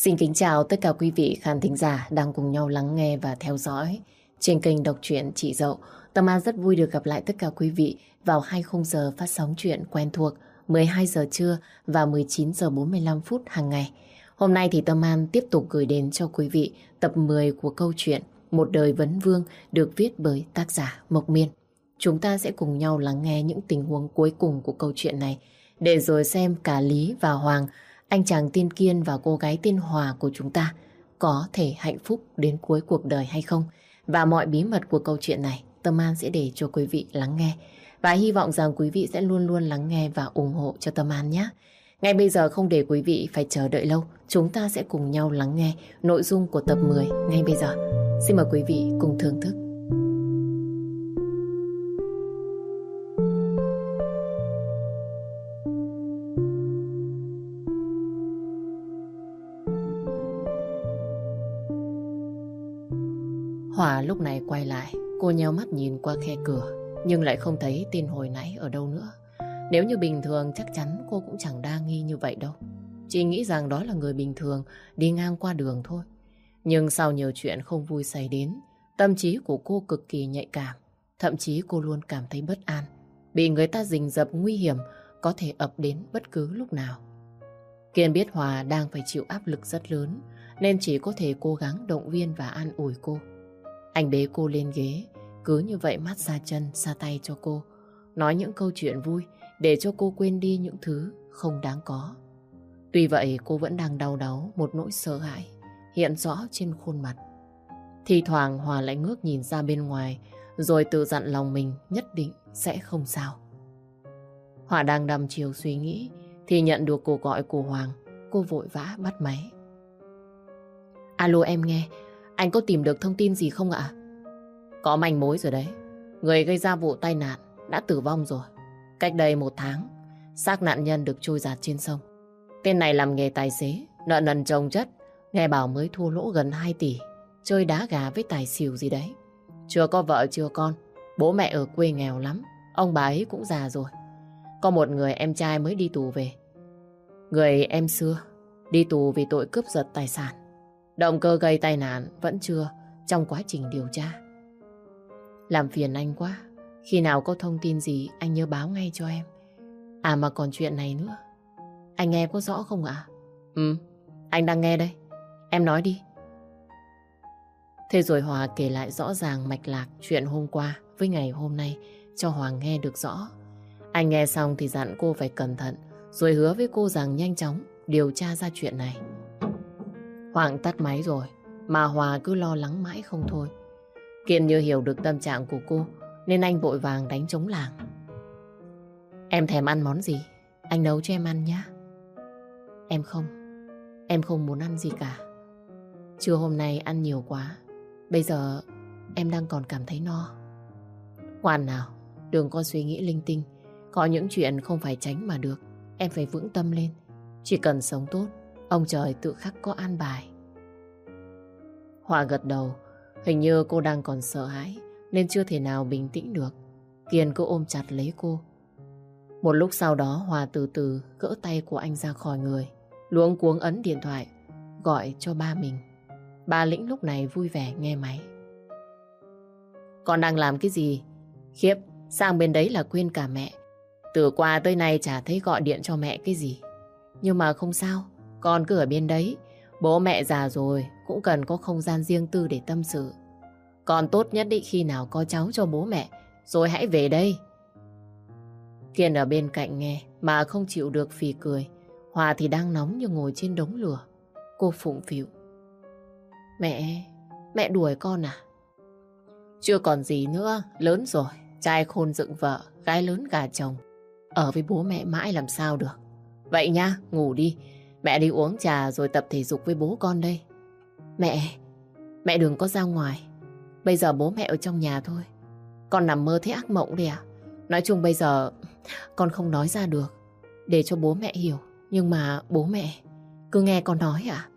Xin kính chào tất cả quý vị khán thính giả đang cùng nhau lắng nghe và theo dõi trên kênh đọc truyện Chị Dậu. Tâm An rất vui được gặp lại tất cả quý vị vào 20 giờ phát sóng truyện quen thuộc 12 giờ trưa và 19 giờ 45 phút hàng ngày. Hôm nay thì Tâm An tiếp tục gửi đến cho quý vị tập 10 của câu chuyện Một đời vấn vương được viết bởi tác giả Mộc Miên. Chúng ta sẽ cùng nhau lắng nghe những tình huống cuối cùng của câu chuyện này để rồi xem cả Lý và Hoàng, anh chàng tên Kiên và cô gái tên Hòa của chúng ta có thể hạnh phúc đến cuối cuộc đời hay không. Và mọi bí mật của câu chuyện này Tâm An sẽ để cho quý vị lắng nghe. Và hy vọng rằng quý vị sẽ luôn luôn lắng nghe và ủng hộ cho Tâm An nhé. Ngay bây giờ không để quý vị phải chờ đợi lâu, chúng ta sẽ cùng nhau lắng nghe nội dung của tập 10 ngay bây giờ. Xin mời quý vị cùng thưởng thức. Hòa lúc này quay lại, cô nheo mắt nhìn qua khe cửa, nhưng lại không thấy tên hồi nãy ở đâu nữa. Nếu như bình thường chắc chắn cô cũng chẳng đa nghi như vậy đâu. Chỉ nghĩ rằng đó là người bình thường đi ngang qua đường thôi. Nhưng sau nhiều chuyện không vui xảy đến, tâm trí của cô cực kỳ nhạy cảm. Thậm chí cô luôn cảm thấy bất an, bị người ta rình rập nguy hiểm có thể ập đến bất cứ lúc nào. Kiên biết Hòa đang phải chịu áp lực rất lớn, nên chỉ có thể cố gắng động viên và an ủi cô. Anh bế cô lên ghế, cứ như vậy mát xa chân, xa tay cho cô, nói những câu chuyện vui để cho cô quên đi những thứ không đáng có. Tuy vậy cô vẫn đang đau đáu một nỗi sợ hãi hiện rõ trên khuôn mặt. Thì thoảng Hòa lại ngước nhìn ra bên ngoài, rồi tự dặn lòng mình nhất định sẽ không sao. Hòa đang đăm chiều suy nghĩ thì nhận được cuộc gọi của Hoàng. Cô vội vã bắt máy. Alo, em nghe. Anh có tìm được thông tin gì không ạ? Có manh mối rồi đấy. Người gây ra vụ tai nạn đã tử vong rồi. Cách đây 1 tháng, xác nạn nhân được trôi dạt trên sông. Tên này làm nghề tài xế, nợ nần chồng chất. Nghe bảo mới thua lỗ gần 2 tỷ, chơi đá gà với tài xỉu gì đấy. Chưa có vợ chưa con, bố mẹ ở quê nghèo lắm. Ông bà ấy cũng già rồi. Có một người em trai mới đi tù về. Người em xưa đi tù vì tội cướp giật tài sản. Động cơ gây tai nạn vẫn chưa trong quá trình điều tra. Làm phiền anh quá. Khi nào có thông tin gì anh nhớ báo ngay cho em. À mà còn chuyện này nữa. Anh nghe có rõ không ạ? Anh đang nghe đây. Em nói đi. Thế rồi Hòa kể lại rõ ràng mạch lạc chuyện hôm qua với ngày hôm nay cho Hoàng nghe được rõ. Anh nghe xong thì dặn cô phải cẩn thận, rồi hứa với cô rằng nhanh chóng điều tra ra chuyện này. Hoàng tắt máy rồi, mà Hòa cứ lo lắng mãi không thôi. Kiên như hiểu được tâm trạng của cô, nên anh vội vàng đánh trống lảng. Em thèm ăn món gì? Anh nấu cho em ăn nhé. Em không muốn ăn gì cả. Trưa hôm nay ăn nhiều quá, bây giờ em đang còn cảm thấy no. Ngoan nào, đừng có suy nghĩ linh tinh. Có những chuyện không phải tránh mà được. Em phải vững tâm lên. Chỉ cần sống tốt, ông trời tự khắc có an bài. Hòa gật đầu. Hình như cô đang còn sợ hãi nên chưa thể nào bình tĩnh được. Kiên cứ ôm chặt lấy cô. Một lúc sau đó Hòa từ từ gỡ tay của anh ra khỏi người, luống cuống ấn điện thoại gọi cho ba mình. Bà Lĩnh lúc này vui vẻ nghe máy. Con đang làm cái gì? Khiếp, sang bên đấy là quên cả mẹ. Từ qua tới nay chả thấy gọi điện cho mẹ cái gì. Nhưng mà không sao, con cứ ở bên đấy. Bố mẹ già rồi cũng cần có không gian riêng tư để tâm sự. Con tốt nhất định khi nào có cháu cho bố mẹ rồi hãy về đây. Kiên ở bên cạnh nghe mà không chịu được phì cười. Hòa thì đang nóng như ngồi trên đống lửa. Cô phụng phịu. Mẹ đuổi con à? Chưa còn gì nữa, lớn rồi. Trai khôn dựng vợ, gái lớn gả chồng. Ở với bố mẹ mãi làm sao được. Vậy nha, ngủ đi. Mẹ đi uống trà rồi tập thể dục với bố con đây. Mẹ đừng có ra ngoài. Bây giờ bố mẹ ở trong nhà thôi. Con nằm mơ thấy ác mộng đấy à? Nói chung bây giờ con không nói ra được để cho bố mẹ hiểu. Nhưng mà bố mẹ cứ nghe con nói à?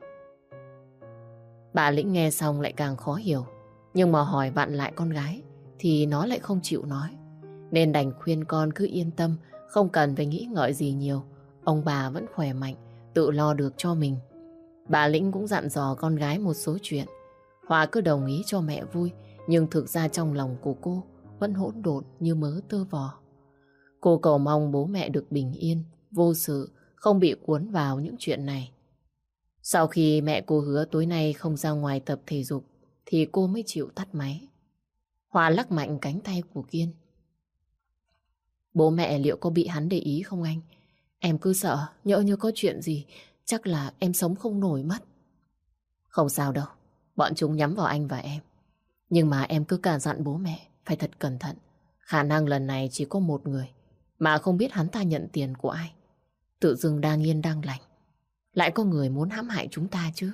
Bà Lĩnh nghe xong lại càng khó hiểu. Nhưng mà hỏi vặn lại con gái thì nó lại không chịu nói. Nên đành khuyên con cứ yên tâm, không cần phải nghĩ ngợi gì nhiều. Ông bà vẫn khỏe mạnh, tự lo được cho mình. Bà Lĩnh cũng dặn dò con gái một số chuyện. Hòa cứ đồng ý cho mẹ vui, nhưng thực ra trong lòng của cô vẫn hỗn độn như mớ tơ vò. Cô cầu mong bố mẹ được bình yên, vô sự, không bị cuốn vào những chuyện này. Sau khi mẹ cô hứa tối nay không ra ngoài tập thể dục, thì cô mới chịu tắt máy. Hòa lắc mạnh cánh tay của Kiên. Bố mẹ liệu có bị hắn để ý không anh? Em cứ sợ, nhỡ như có chuyện gì, chắc là em sống không nổi mất. Không sao đâu, bọn chúng nhắm vào anh và em. Nhưng mà em cứ cả dặn bố mẹ, phải thật cẩn thận. Khả năng lần này chỉ có một người, mà không biết hắn ta nhận tiền của ai. Tự dưng đang yên đang lành, lại có người muốn hãm hại chúng ta chứ.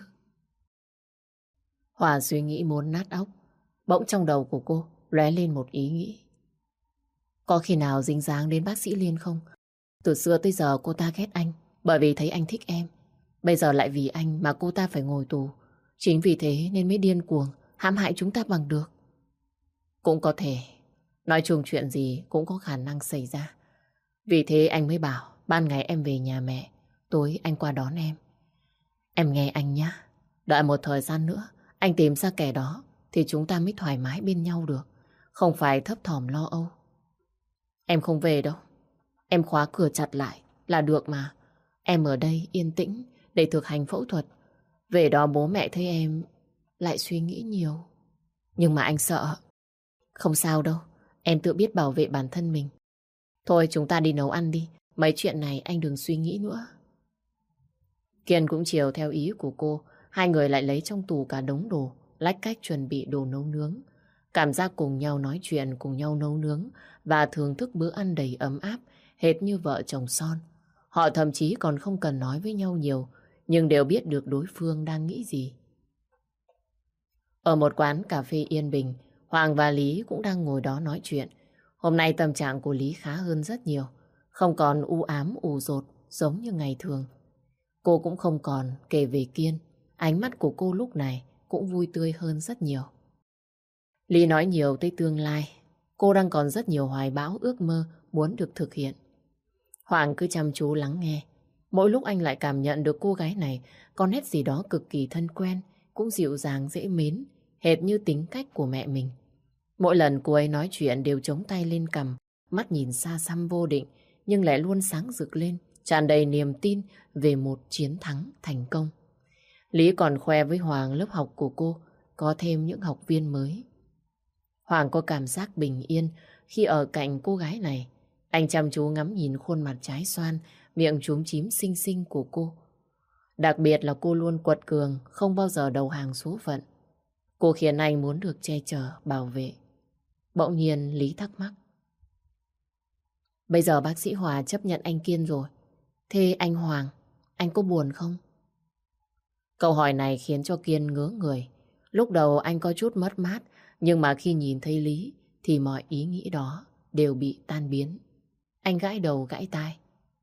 Hòa suy nghĩ muốn nát óc. Bỗng trong đầu của cô lóe lên một ý nghĩ. Có khi nào dính dáng đến bác sĩ Liên không? Từ xưa tới giờ cô ta ghét anh bởi vì thấy anh thích em. Bây giờ lại vì anh mà cô ta phải ngồi tù. Chính vì thế nên mới điên cuồng hãm hại chúng ta bằng được. Cũng có thể. Nói chung chuyện gì cũng có khả năng xảy ra. Vì thế anh mới bảo ban ngày em về nhà mẹ, tối anh qua đón em. Em nghe anh nhé. Đợi một thời gian nữa anh tìm ra kẻ đó thì chúng ta mới thoải mái bên nhau được. Không phải thấp thỏm lo âu. Em không về đâu. Em khóa cửa chặt lại là được mà. Em ở đây yên tĩnh để thực hành phẫu thuật. Về đó bố mẹ thấy em lại suy nghĩ nhiều. Nhưng mà anh sợ. Không sao đâu. Em tự biết bảo vệ bản thân mình. Thôi chúng ta đi nấu ăn đi. Mấy chuyện này anh đừng suy nghĩ nữa. Kiên cũng chiều theo ý của cô. Hai người lại lấy trong tủ cả đống đồ, lách cách chuẩn bị đồ nấu nướng. Cảm giác cùng nhau nói chuyện, cùng nhau nấu nướng và thưởng thức bữa ăn đầy ấm áp, hệt như vợ chồng son. Họ thậm chí còn không cần nói với nhau nhiều, nhưng đều biết được đối phương đang nghĩ gì. Ở một quán cà phê yên bình, Hoàng và Lý cũng đang ngồi đó nói chuyện. Hôm nay tâm trạng của Lý khá hơn rất nhiều, không còn u ám ù dột giống như ngày thường. Cô cũng không còn kể về Kiên, ánh mắt của cô lúc này cũng vui tươi hơn rất nhiều. Lý nói nhiều tới tương lai, cô đang còn rất nhiều hoài bão ước mơ muốn được thực hiện. Hoàng cứ chăm chú lắng nghe. Mỗi lúc anh lại cảm nhận được cô gái này có nét gì đó cực kỳ thân quen, cũng dịu dàng dễ mến, hệt như tính cách của mẹ mình. Mỗi lần cô ấy nói chuyện đều chống tay lên cằm, mắt nhìn xa xăm vô định, nhưng lại luôn sáng rực lên, tràn đầy niềm tin về một chiến thắng thành công. Lý còn khoe với Hoàng lớp học của cô có thêm những học viên mới. Hoàng có cảm giác bình yên khi ở cạnh cô gái này. Anh chăm chú ngắm nhìn khuôn mặt trái xoan, miệng chúm chím xinh xinh của cô. Đặc biệt là cô luôn quật cường, không bao giờ đầu hàng số phận. Cô khiến anh muốn được che chở, bảo vệ. Bỗng nhiên Lý thắc mắc. Bây giờ bác sĩ Hòa chấp nhận anh Kiên rồi. Thế anh Hoàng, anh có buồn không? Câu hỏi này khiến cho Kiên ngớ người. Lúc đầu anh có chút mất mát, nhưng mà khi nhìn thấy Lý thì mọi ý nghĩ đó đều bị tan biến. Anh gãi đầu gãi tai.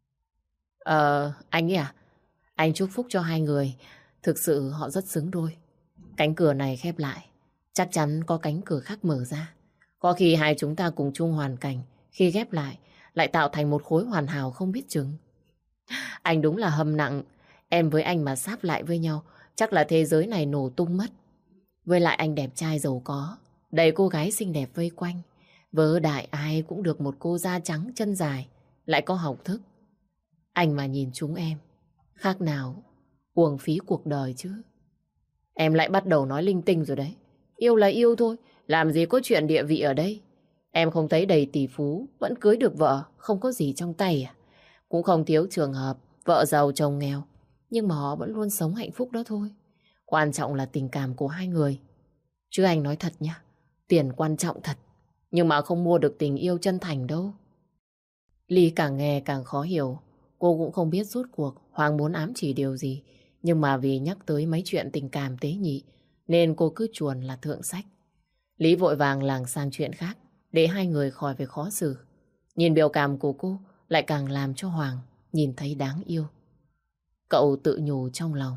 Anh ấy à? Anh chúc phúc cho hai người. Thực sự họ rất xứng đôi. Cánh cửa này khép lại, chắc chắn có cánh cửa khác mở ra. Có khi hai chúng ta cùng chung hoàn cảnh, khi ghép lại tạo thành một khối hoàn hảo không biết chừng. Anh đúng là hâm nặng. Em với anh mà sáp lại với nhau, chắc là thế giới này nổ tung mất. Với lại anh đẹp trai giàu có, đầy cô gái xinh đẹp vây quanh. Vớ đại ai cũng được một cô da trắng chân dài, lại có học thức. Anh mà nhìn chúng em, khác nào uổng phí cuộc đời chứ. Em lại bắt đầu nói linh tinh rồi đấy. Yêu là yêu thôi, làm gì có chuyện địa vị ở đây. Em không thấy đầy tỷ phú, vẫn cưới được vợ, không có gì trong tay à? Cũng không thiếu trường hợp, vợ giàu chồng nghèo. Nhưng mà họ vẫn luôn sống hạnh phúc đó thôi. Quan trọng là tình cảm của hai người. Chứ anh nói thật nhá, tiền quan trọng thật, nhưng mà không mua được tình yêu chân thành đâu. Ly càng nghe càng khó hiểu. Cô cũng không biết rốt cuộc Hoàng muốn ám chỉ điều gì. Nhưng mà vì nhắc tới mấy chuyện tình cảm tế nhị, nên cô cứ chuồn là thượng sách. Lý vội vàng lảng sang chuyện khác, để hai người khỏi phải khó xử. Nhìn biểu cảm của cô lại càng làm cho Hoàng nhìn thấy đáng yêu. Cậu tự nhủ trong lòng.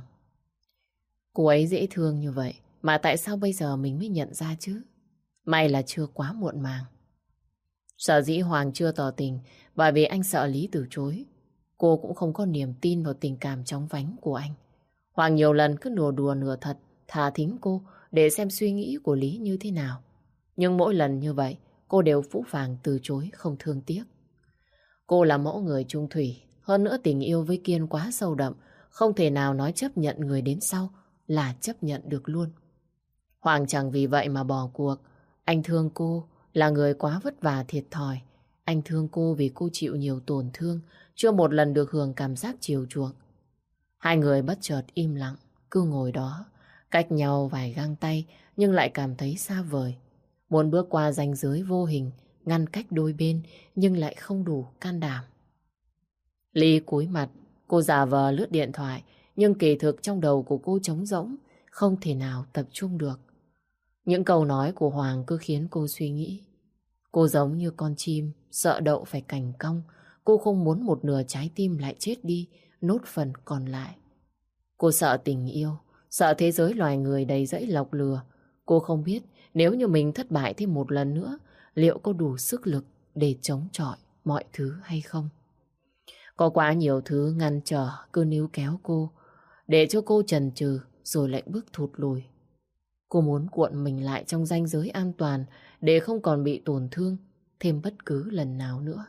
Cô ấy dễ thương như vậy, mà tại sao bây giờ mình mới nhận ra chứ? May là chưa quá muộn màng. Sở dĩ Hoàng chưa tỏ tình, bởi vì anh sợ Lý từ chối. Cô cũng không có niềm tin vào tình cảm chóng vánh của anh. Hoàng nhiều lần cứ nửa đùa nửa thật, thà thính cô để xem suy nghĩ của Lý như thế nào. Nhưng mỗi lần như vậy, cô đều phũ phàng từ chối không thương tiếc. Cô là mẫu người trung thủy, hơn nữa tình yêu với Kiên quá sâu đậm, không thể nào nói chấp nhận người đến sau là chấp nhận được luôn. Hoàng chẳng vì vậy mà bỏ cuộc. Anh thương cô, là người quá vất vả thiệt thòi. Anh thương cô vì cô chịu nhiều tổn thương, chưa một lần được hưởng cảm giác chiều chuộng. Hai người bất chợt im lặng, cứ ngồi đó, cách nhau vài găng tay nhưng lại cảm thấy xa vời. Muốn bước qua ranh giới vô hình, ngăn cách đôi bên nhưng lại không đủ can đảm. Ly cúi mặt, cô giả vờ lướt điện thoại, nhưng kỳ thực trong đầu của cô trống rỗng, không thể nào tập trung được. Những câu nói của Hoàng cứ khiến cô suy nghĩ. Cô giống như con chim, sợ đậu phải cành cong. Cô không muốn một nửa trái tim lại chết đi, nốt phần còn lại. Cô sợ tình yêu, sợ thế giới loài người đầy rẫy lọc lừa. Cô không biết nếu như mình thất bại thêm một lần nữa, liệu có đủ sức lực để chống chọi mọi thứ hay không? Có quá nhiều thứ ngăn trở cứ níu kéo cô, để cho cô chần chừ rồi lại bước thụt lùi. Cô muốn cuộn mình lại trong ranh giới an toàn để không còn bị tổn thương thêm bất cứ lần nào nữa.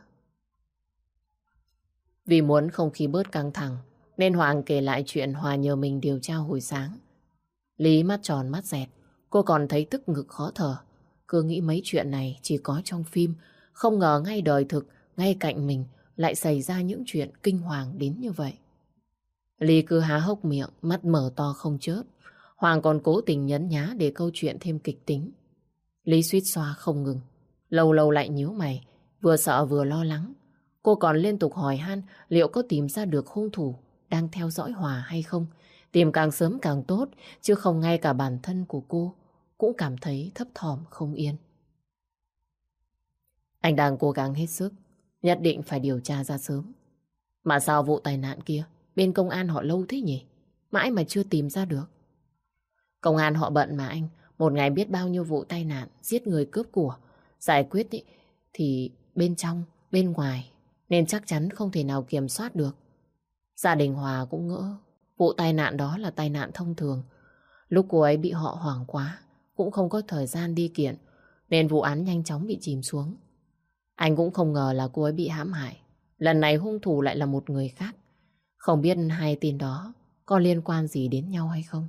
Vì muốn không khí bớt căng thẳng nên Hoàng kể lại chuyện Hòa nhờ mình điều tra hồi sáng. Lý mắt tròn mắt dẹt, cô còn thấy tức ngực khó thở. Cứ nghĩ mấy chuyện này chỉ có trong phim, không ngờ ngay đời thực, ngay cạnh mình lại xảy ra những chuyện kinh hoàng đến như vậy. Lý cứ há hốc miệng, mắt mở to không chớp. Hoàng còn cố tình nhấn nhá để câu chuyện thêm kịch tính. Lý suýt xoa không ngừng, lâu lâu lại nhíu mày, vừa sợ vừa lo lắng. Cô còn liên tục hỏi han liệu có tìm ra được hung thủ đang theo dõi Hòa hay không. Tìm càng sớm càng tốt, chứ không ngay cả bản thân của cô cũng cảm thấy thấp thỏm không yên. Anh đang cố gắng hết sức, nhất định phải điều tra ra sớm. Mà sao vụ tai nạn kia, bên công an họ lâu thế nhỉ? Mãi mà chưa tìm ra được. Công an họ bận mà anh, một ngày biết bao nhiêu vụ tai nạn, giết người cướp của. Giải quyết thì bên trong, bên ngoài, nên chắc chắn không thể nào kiểm soát được. Gia đình Hòa cũng ngỡ vụ tai nạn đó là tai nạn thông thường. Lúc cô ấy bị họ hoảng quá, cũng không có thời gian đi kiện, nên vụ án nhanh chóng bị chìm xuống. Anh cũng không ngờ là cô ấy bị hãm hại. Lần này hung thủ lại là một người khác. Không biết hai tin đó có liên quan gì đến nhau hay không.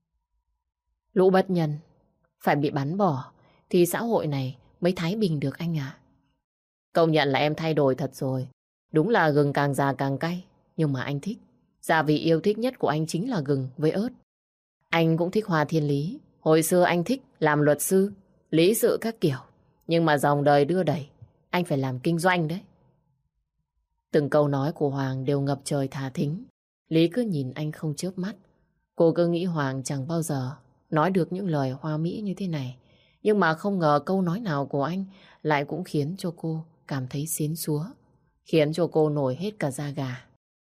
Lũ bất nhân phải bị bắn bỏ thì xã hội này mới thái bình được anh ạ. Công nhận là em thay đổi thật rồi. Đúng là gừng càng già càng cay. Nhưng mà anh thích. Gia vị yêu thích nhất của anh chính là gừng với ớt. Anh cũng thích Hoa Thiên Lý. Hồi xưa anh thích làm luật sư, lý sự các kiểu. Nhưng mà dòng đời đưa đẩy, anh phải làm kinh doanh đấy. Từng câu nói của Hoàng đều ngập trời thà thính. Lý cứ nhìn anh không chớp mắt. Cô cứ nghĩ Hoàng chẳng bao giờ nói được những lời hoa mỹ như thế này. Nhưng mà không ngờ câu nói nào của anh lại cũng khiến cho cô cảm thấy xến xúa, khiến cho cô nổi hết cả da gà.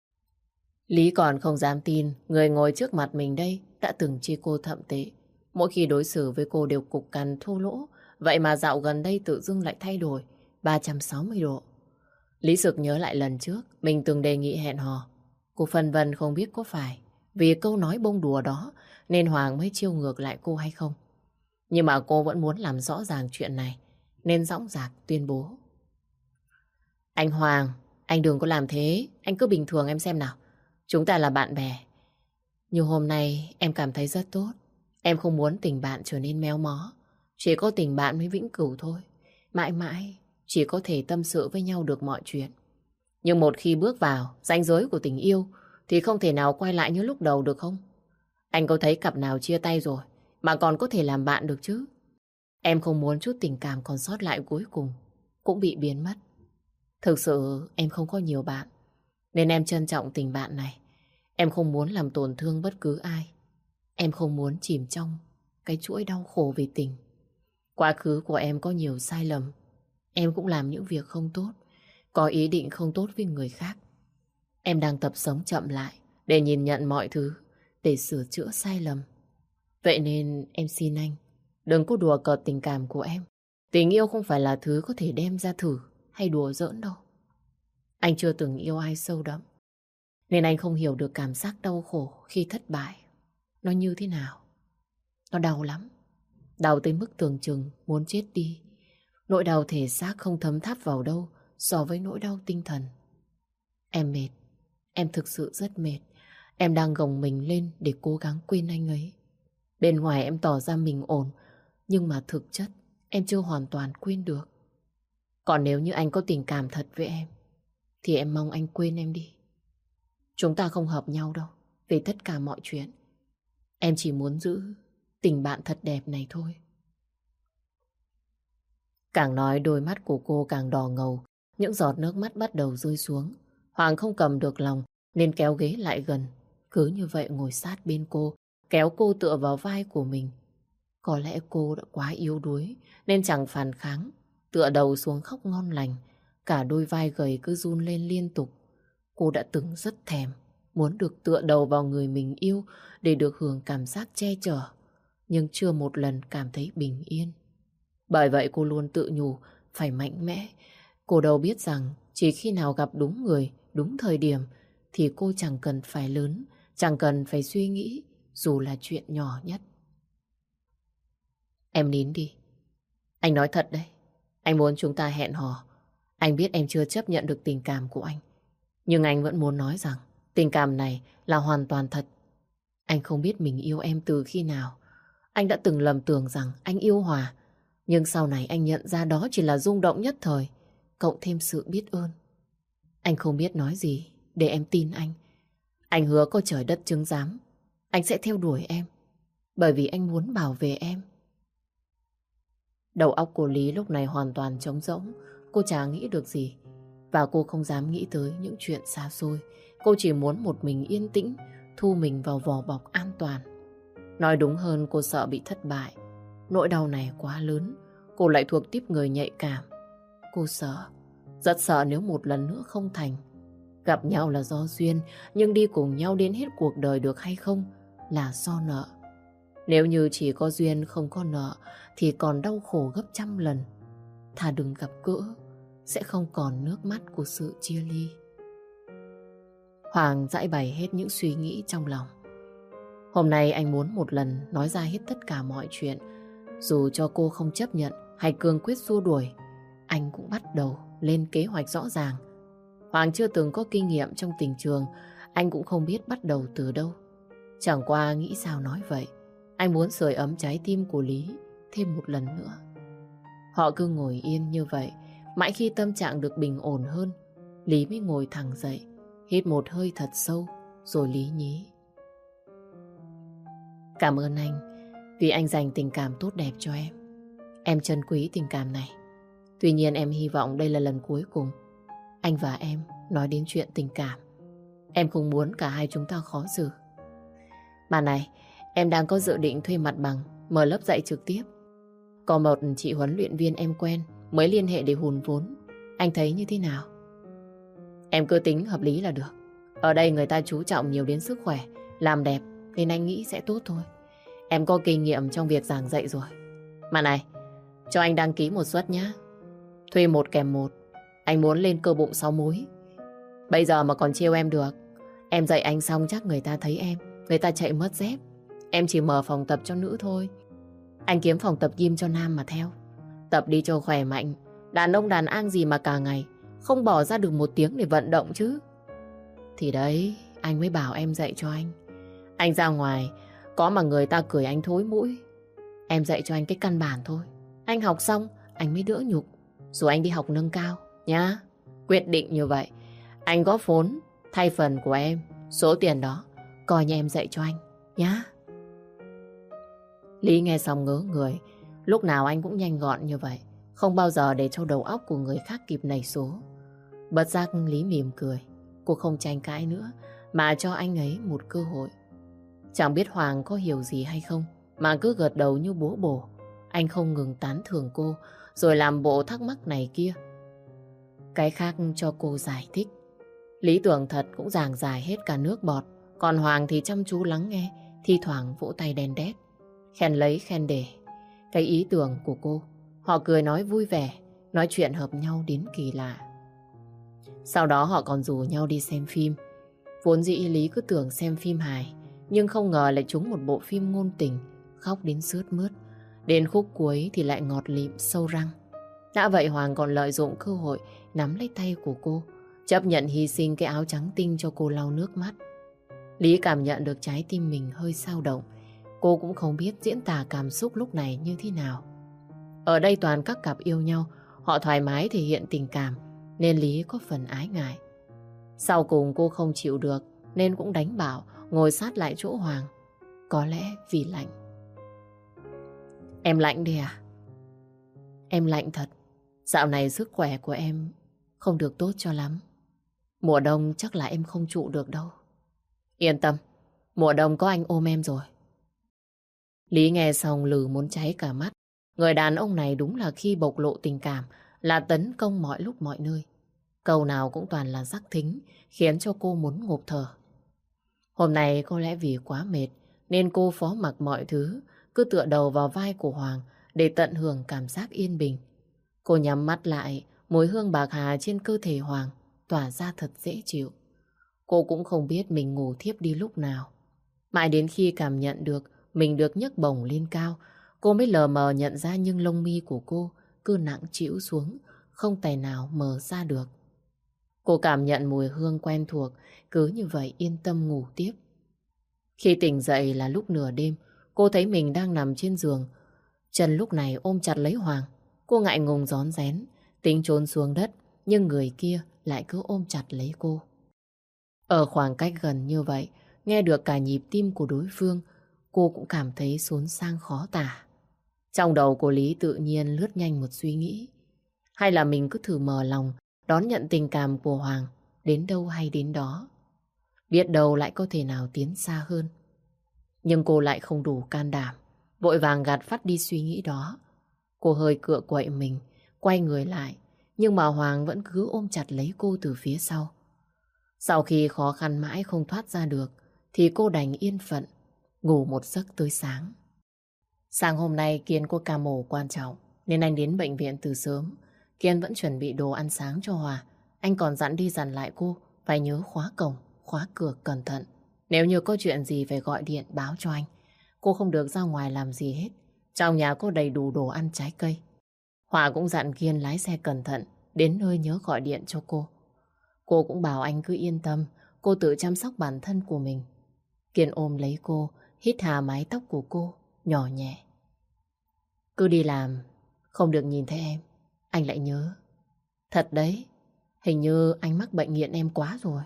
Lý còn không dám tin người ngồi trước mặt mình đây đã từng chê cô thậm tệ. Mỗi khi đối xử với cô đều cục cằn thô lỗ. Vậy mà dạo gần đây tự dưng lại thay đổi 360 độ. Lý sực nhớ lại lần trước mình từng đề nghị hẹn hò. Cô phân vân không biết có phải vì câu nói bông đùa đó nên Hoàng mới trêu ngược lại cô hay không. Nhưng mà cô vẫn muốn làm rõ ràng chuyện này nên dõng dạc tuyên bố. Anh Hoàng, anh đừng có làm thế. Anh cứ bình thường em xem nào. Chúng ta là bạn bè. Nhưng hôm nay em cảm thấy rất tốt. Em không muốn tình bạn trở nên méo mó. Chỉ có tình bạn mới vĩnh cửu thôi. Mãi mãi chỉ có thể tâm sự với nhau được mọi chuyện. Nhưng một khi bước vào ranh giới của tình yêu thì không thể nào quay lại như lúc đầu được không? Anh có thấy cặp nào chia tay rồi mà còn có thể làm bạn được chứ? Em không muốn chút tình cảm còn sót lại cuối cùng cũng bị biến mất. Thực sự em không có nhiều bạn nên em trân trọng tình bạn này. Em không muốn làm tổn thương bất cứ ai. Em không muốn chìm trong cái chuỗi đau khổ vì tình. Quá khứ của em có nhiều sai lầm. Em cũng làm những việc không tốt, có ý định không tốt với người khác. Em đang tập sống chậm lại để nhìn nhận mọi thứ, để sửa chữa sai lầm. Vậy nên em xin anh đừng có đùa cợt tình cảm của em. Tình yêu không phải là thứ có thể đem ra thử hay đùa giỡn đâu. Anh chưa từng yêu ai sâu đậm Nên anh không hiểu được cảm giác đau khổ khi thất bại. Nó như thế nào? Nó đau lắm. Đau tới mức tưởng chừng muốn chết đi. Nỗi đau thể xác không thấm tháp vào đâu so với nỗi đau tinh thần. Em mệt. Em thực sự rất mệt. Em đang gồng mình lên để cố gắng quên anh ấy. Bên ngoài em tỏ ra mình ổn, nhưng mà thực chất em chưa hoàn toàn quên được. Còn nếu như anh có tình cảm thật với em, thì em mong anh quên em đi. Chúng ta không hợp nhau đâu, về tất cả mọi chuyện. Em chỉ muốn giữ tình bạn thật đẹp này thôi. Càng nói đôi mắt của cô càng đỏ ngầu, những giọt nước mắt bắt đầu rơi xuống. Hoàng không cầm được lòng nên kéo ghế lại gần. Cứ như vậy ngồi sát bên cô, kéo cô tựa vào vai của mình. Có lẽ cô đã quá yếu đuối nên chẳng phản kháng, tựa đầu xuống khóc ngon lành. Cả đôi vai gầy cứ run lên liên tục. Cô đã từng rất thèm, muốn được tựa đầu vào người mình yêu để được hưởng cảm giác che chở, nhưng chưa một lần cảm thấy bình yên. Bởi vậy cô luôn tự nhủ phải mạnh mẽ. Cô đâu biết rằng chỉ khi nào gặp đúng người, đúng thời điểm thì cô chẳng cần phải lớn, chẳng cần phải suy nghĩ dù là chuyện nhỏ nhất. Em nín đi. Anh nói thật đấy. Anh muốn chúng ta hẹn hò. Anh biết em chưa chấp nhận được tình cảm của anh. Nhưng anh vẫn muốn nói rằng tình cảm này là hoàn toàn thật. Anh không biết mình yêu em từ khi nào. Anh đã từng lầm tưởng rằng anh yêu Hòa. Nhưng sau này anh nhận ra đó chỉ là rung động nhất thời, cộng thêm sự biết ơn. Anh không biết nói gì để em tin anh. Anh hứa có trời đất chứng giám, anh sẽ theo đuổi em, bởi vì anh muốn bảo vệ em. Đầu óc của Lý lúc này hoàn toàn trống rỗng. Cô chả nghĩ được gì. Và cô không dám nghĩ tới những chuyện xa xôi. Cô chỉ muốn một mình yên tĩnh, thu mình vào vỏ bọc an toàn. Nói đúng hơn, cô sợ bị thất bại. Nỗi đau này quá lớn. Cô lại thuộc tiếp người nhạy cảm. Cô sợ, rất sợ nếu một lần nữa không thành. Gặp nhau là do duyên, nhưng đi cùng nhau đến hết cuộc đời được hay không là do nợ. Nếu như chỉ có duyên không có nợ thì còn đau khổ gấp trăm lần. Thà đừng gặp gỡ, sẽ không còn nước mắt của sự chia ly. Hoàng giải bày hết những suy nghĩ trong lòng. Hôm nay anh muốn một lần nói ra hết tất cả mọi chuyện. Dù cho cô không chấp nhận hay cương quyết xua đuổi, anh cũng bắt đầu lên kế hoạch rõ ràng. Hoàng chưa từng có kinh nghiệm trong tình trường, anh cũng không biết bắt đầu từ đâu. Chẳng qua nghĩ sao nói vậy. Anh muốn sưởi ấm trái tim của Lý thêm một lần nữa. Họ cứ ngồi yên như vậy, mãi khi tâm trạng được bình ổn hơn, Lý mới ngồi thẳng dậy, hít một hơi thật sâu, rồi Lý nhí: Cảm ơn anh vì anh dành tình cảm tốt đẹp cho em. Em trân quý tình cảm này. Tuy nhiên em hy vọng đây là lần cuối cùng anh và em nói đến chuyện tình cảm. Em không muốn cả hai chúng ta khó xử. Mà này, em đang có dự định thuê mặt bằng, mở lớp dạy trực tiếp. Có một chị huấn luyện viên em quen mới liên hệ để hùn vốn. Anh thấy như thế nào? Em cứ tính hợp lý là được. Ở đây người ta chú trọng nhiều đến sức khỏe, làm đẹp, nên anh nghĩ sẽ tốt thôi. Em có kinh nghiệm trong việc giảng dạy rồi. Mà này, cho anh đăng ký một suất nhé. Thuê 1 kèm 1. Anh muốn lên cơ bụng 6 múi. Bây giờ mà còn trêu em được. Em dạy anh xong chắc người ta thấy em, người ta chạy mất dép. Em chỉ mở phòng tập cho nữ thôi. Anh kiếm phòng tập gym cho nam mà theo. Tập đi cho khỏe mạnh. Đàn ông đàn an gì mà cả ngày không bỏ ra được 1 tiếng để vận động chứ. Thì đấy, anh mới bảo em dạy cho anh. Anh ra ngoài có mà người ta cười anh thối mũi. Em dạy cho anh cái căn bản thôi. Anh học xong anh mới đỡ nhục. Rồi anh đi học nâng cao nhá. Quyết định như vậy. Anh góp vốn thay phần của em. Số tiền đó coi như em dạy cho anh nhá. Lý nghe xong ngớ người. Lúc nào anh cũng nhanh gọn như vậy, không bao giờ để cho đầu óc của người khác kịp nảy số. Bất giác Lý mỉm cười. Cô không tranh cãi nữa mà cho anh ấy một cơ hội. Chẳng biết Hoàng có hiểu gì hay không mà cứ gật đầu như búa bổ. Anh không ngừng tán thưởng cô, rồi làm bộ thắc mắc này kia. Cái khác cho cô giải thích. Lý tưởng thật cũng giảng giải hết cả nước bọt. Còn Hoàng thì chăm chú lắng nghe, thi thoảng vỗ tay đen đét, khen lấy khen để cái ý tưởng của cô. Họ cười nói vui vẻ, nói chuyện hợp nhau đến kỳ lạ. Sau đó họ còn rủ nhau đi xem phim. Vốn dĩ Lý cứ tưởng xem phim hài, nhưng không ngờ lại trúng một bộ phim ngôn tình, khóc đến sướt mướt. Đến khúc cuối thì lại ngọt lịm sâu răng. Đã vậy Hoàng còn lợi dụng cơ hội nắm lấy tay của cô, chấp nhận hy sinh cái áo trắng tinh cho cô lau nước mắt. Lý cảm nhận được trái tim mình hơi dao động. Cô cũng không biết diễn tả cảm xúc lúc này như thế nào. Ở đây toàn các cặp yêu nhau, họ thoải mái thể hiện tình cảm, nên Lý có phần ái ngại. Sau cùng cô không chịu được, nên cũng đánh bảo ngồi sát lại chỗ Hoàng. Có lẽ vì lạnh. Em lạnh đi à? Em lạnh thật. Dạo này sức khỏe của em không được tốt cho lắm. Mùa đông chắc là em không trụ được đâu. Yên tâm, mùa đông có anh ôm em rồi. Lý nghe xong lừ muốn cháy cả mắt. Người đàn ông này đúng là khi bộc lộ tình cảm là tấn công mọi lúc mọi nơi. Câu nào cũng toàn là rắc thính, khiến cho cô muốn ngộp thở. Hôm nay có lẽ vì quá mệt nên cô phó mặc mọi thứ, cứ tựa đầu vào vai của Hoàng để tận hưởng cảm giác yên bình. Cô nhắm mắt lại, mùi hương bạc hà trên cơ thể Hoàng tỏa ra thật dễ chịu. Cô cũng không biết mình ngủ thiếp đi lúc nào. Mãi đến khi cảm nhận được mình được nhấc bổng lên cao, cô mới lờ mờ nhận ra nhưng lông mi của cô cứ nặng trĩu xuống, không tài nào mở ra được. Cô cảm nhận mùi hương quen thuộc, cứ như vậy yên tâm ngủ tiếp. Khi tỉnh dậy là lúc nửa đêm, cô thấy mình đang nằm trên giường. Chân lúc này ôm chặt lấy Hoàng. Cô ngại ngùng rón rén, tính trốn xuống đất, nhưng người kia lại cứ ôm chặt lấy cô. Ở khoảng cách gần như vậy, nghe được cả nhịp tim của đối phương, cô cũng cảm thấy xốn sang khó tả. Trong đầu của Lý tự nhiên lướt nhanh một suy nghĩ. Hay là mình cứ thử mở lòng, đón nhận tình cảm của Hoàng, đến đâu hay đến đó. Biết đâu lại có thể nào tiến xa hơn. Nhưng cô lại không đủ can đảm, vội vàng gạt phắt đi suy nghĩ đó. Cô hơi cựa quậy mình, quay người lại, nhưng mà Hoàng vẫn cứ ôm chặt lấy cô từ phía sau. Sau khi khó khăn mãi không thoát ra được, thì cô đành yên phận, ngủ một giấc tới sáng. Sáng hôm nay Kiên có ca mổ quan trọng, nên anh đến bệnh viện từ sớm. Kiên vẫn chuẩn bị đồ ăn sáng cho Hòa. Anh còn dặn đi dặn lại cô phải nhớ khóa cổng, khóa cửa cẩn thận. Nếu như có chuyện gì phải gọi điện báo cho anh. Cô không được ra ngoài làm gì hết. Trong nhà có đầy đủ đồ ăn trái cây. Hòa cũng dặn Kiên lái xe cẩn thận, đến nơi nhớ gọi điện cho cô. Cô cũng bảo anh cứ yên tâm, cô tự chăm sóc bản thân của mình. Kiên ôm lấy cô, hít hà mái tóc của cô, nhỏ nhẹ. Cứ đi làm, không được nhìn thấy em, anh lại nhớ. Thật đấy, hình như anh mắc bệnh nghiện em quá rồi.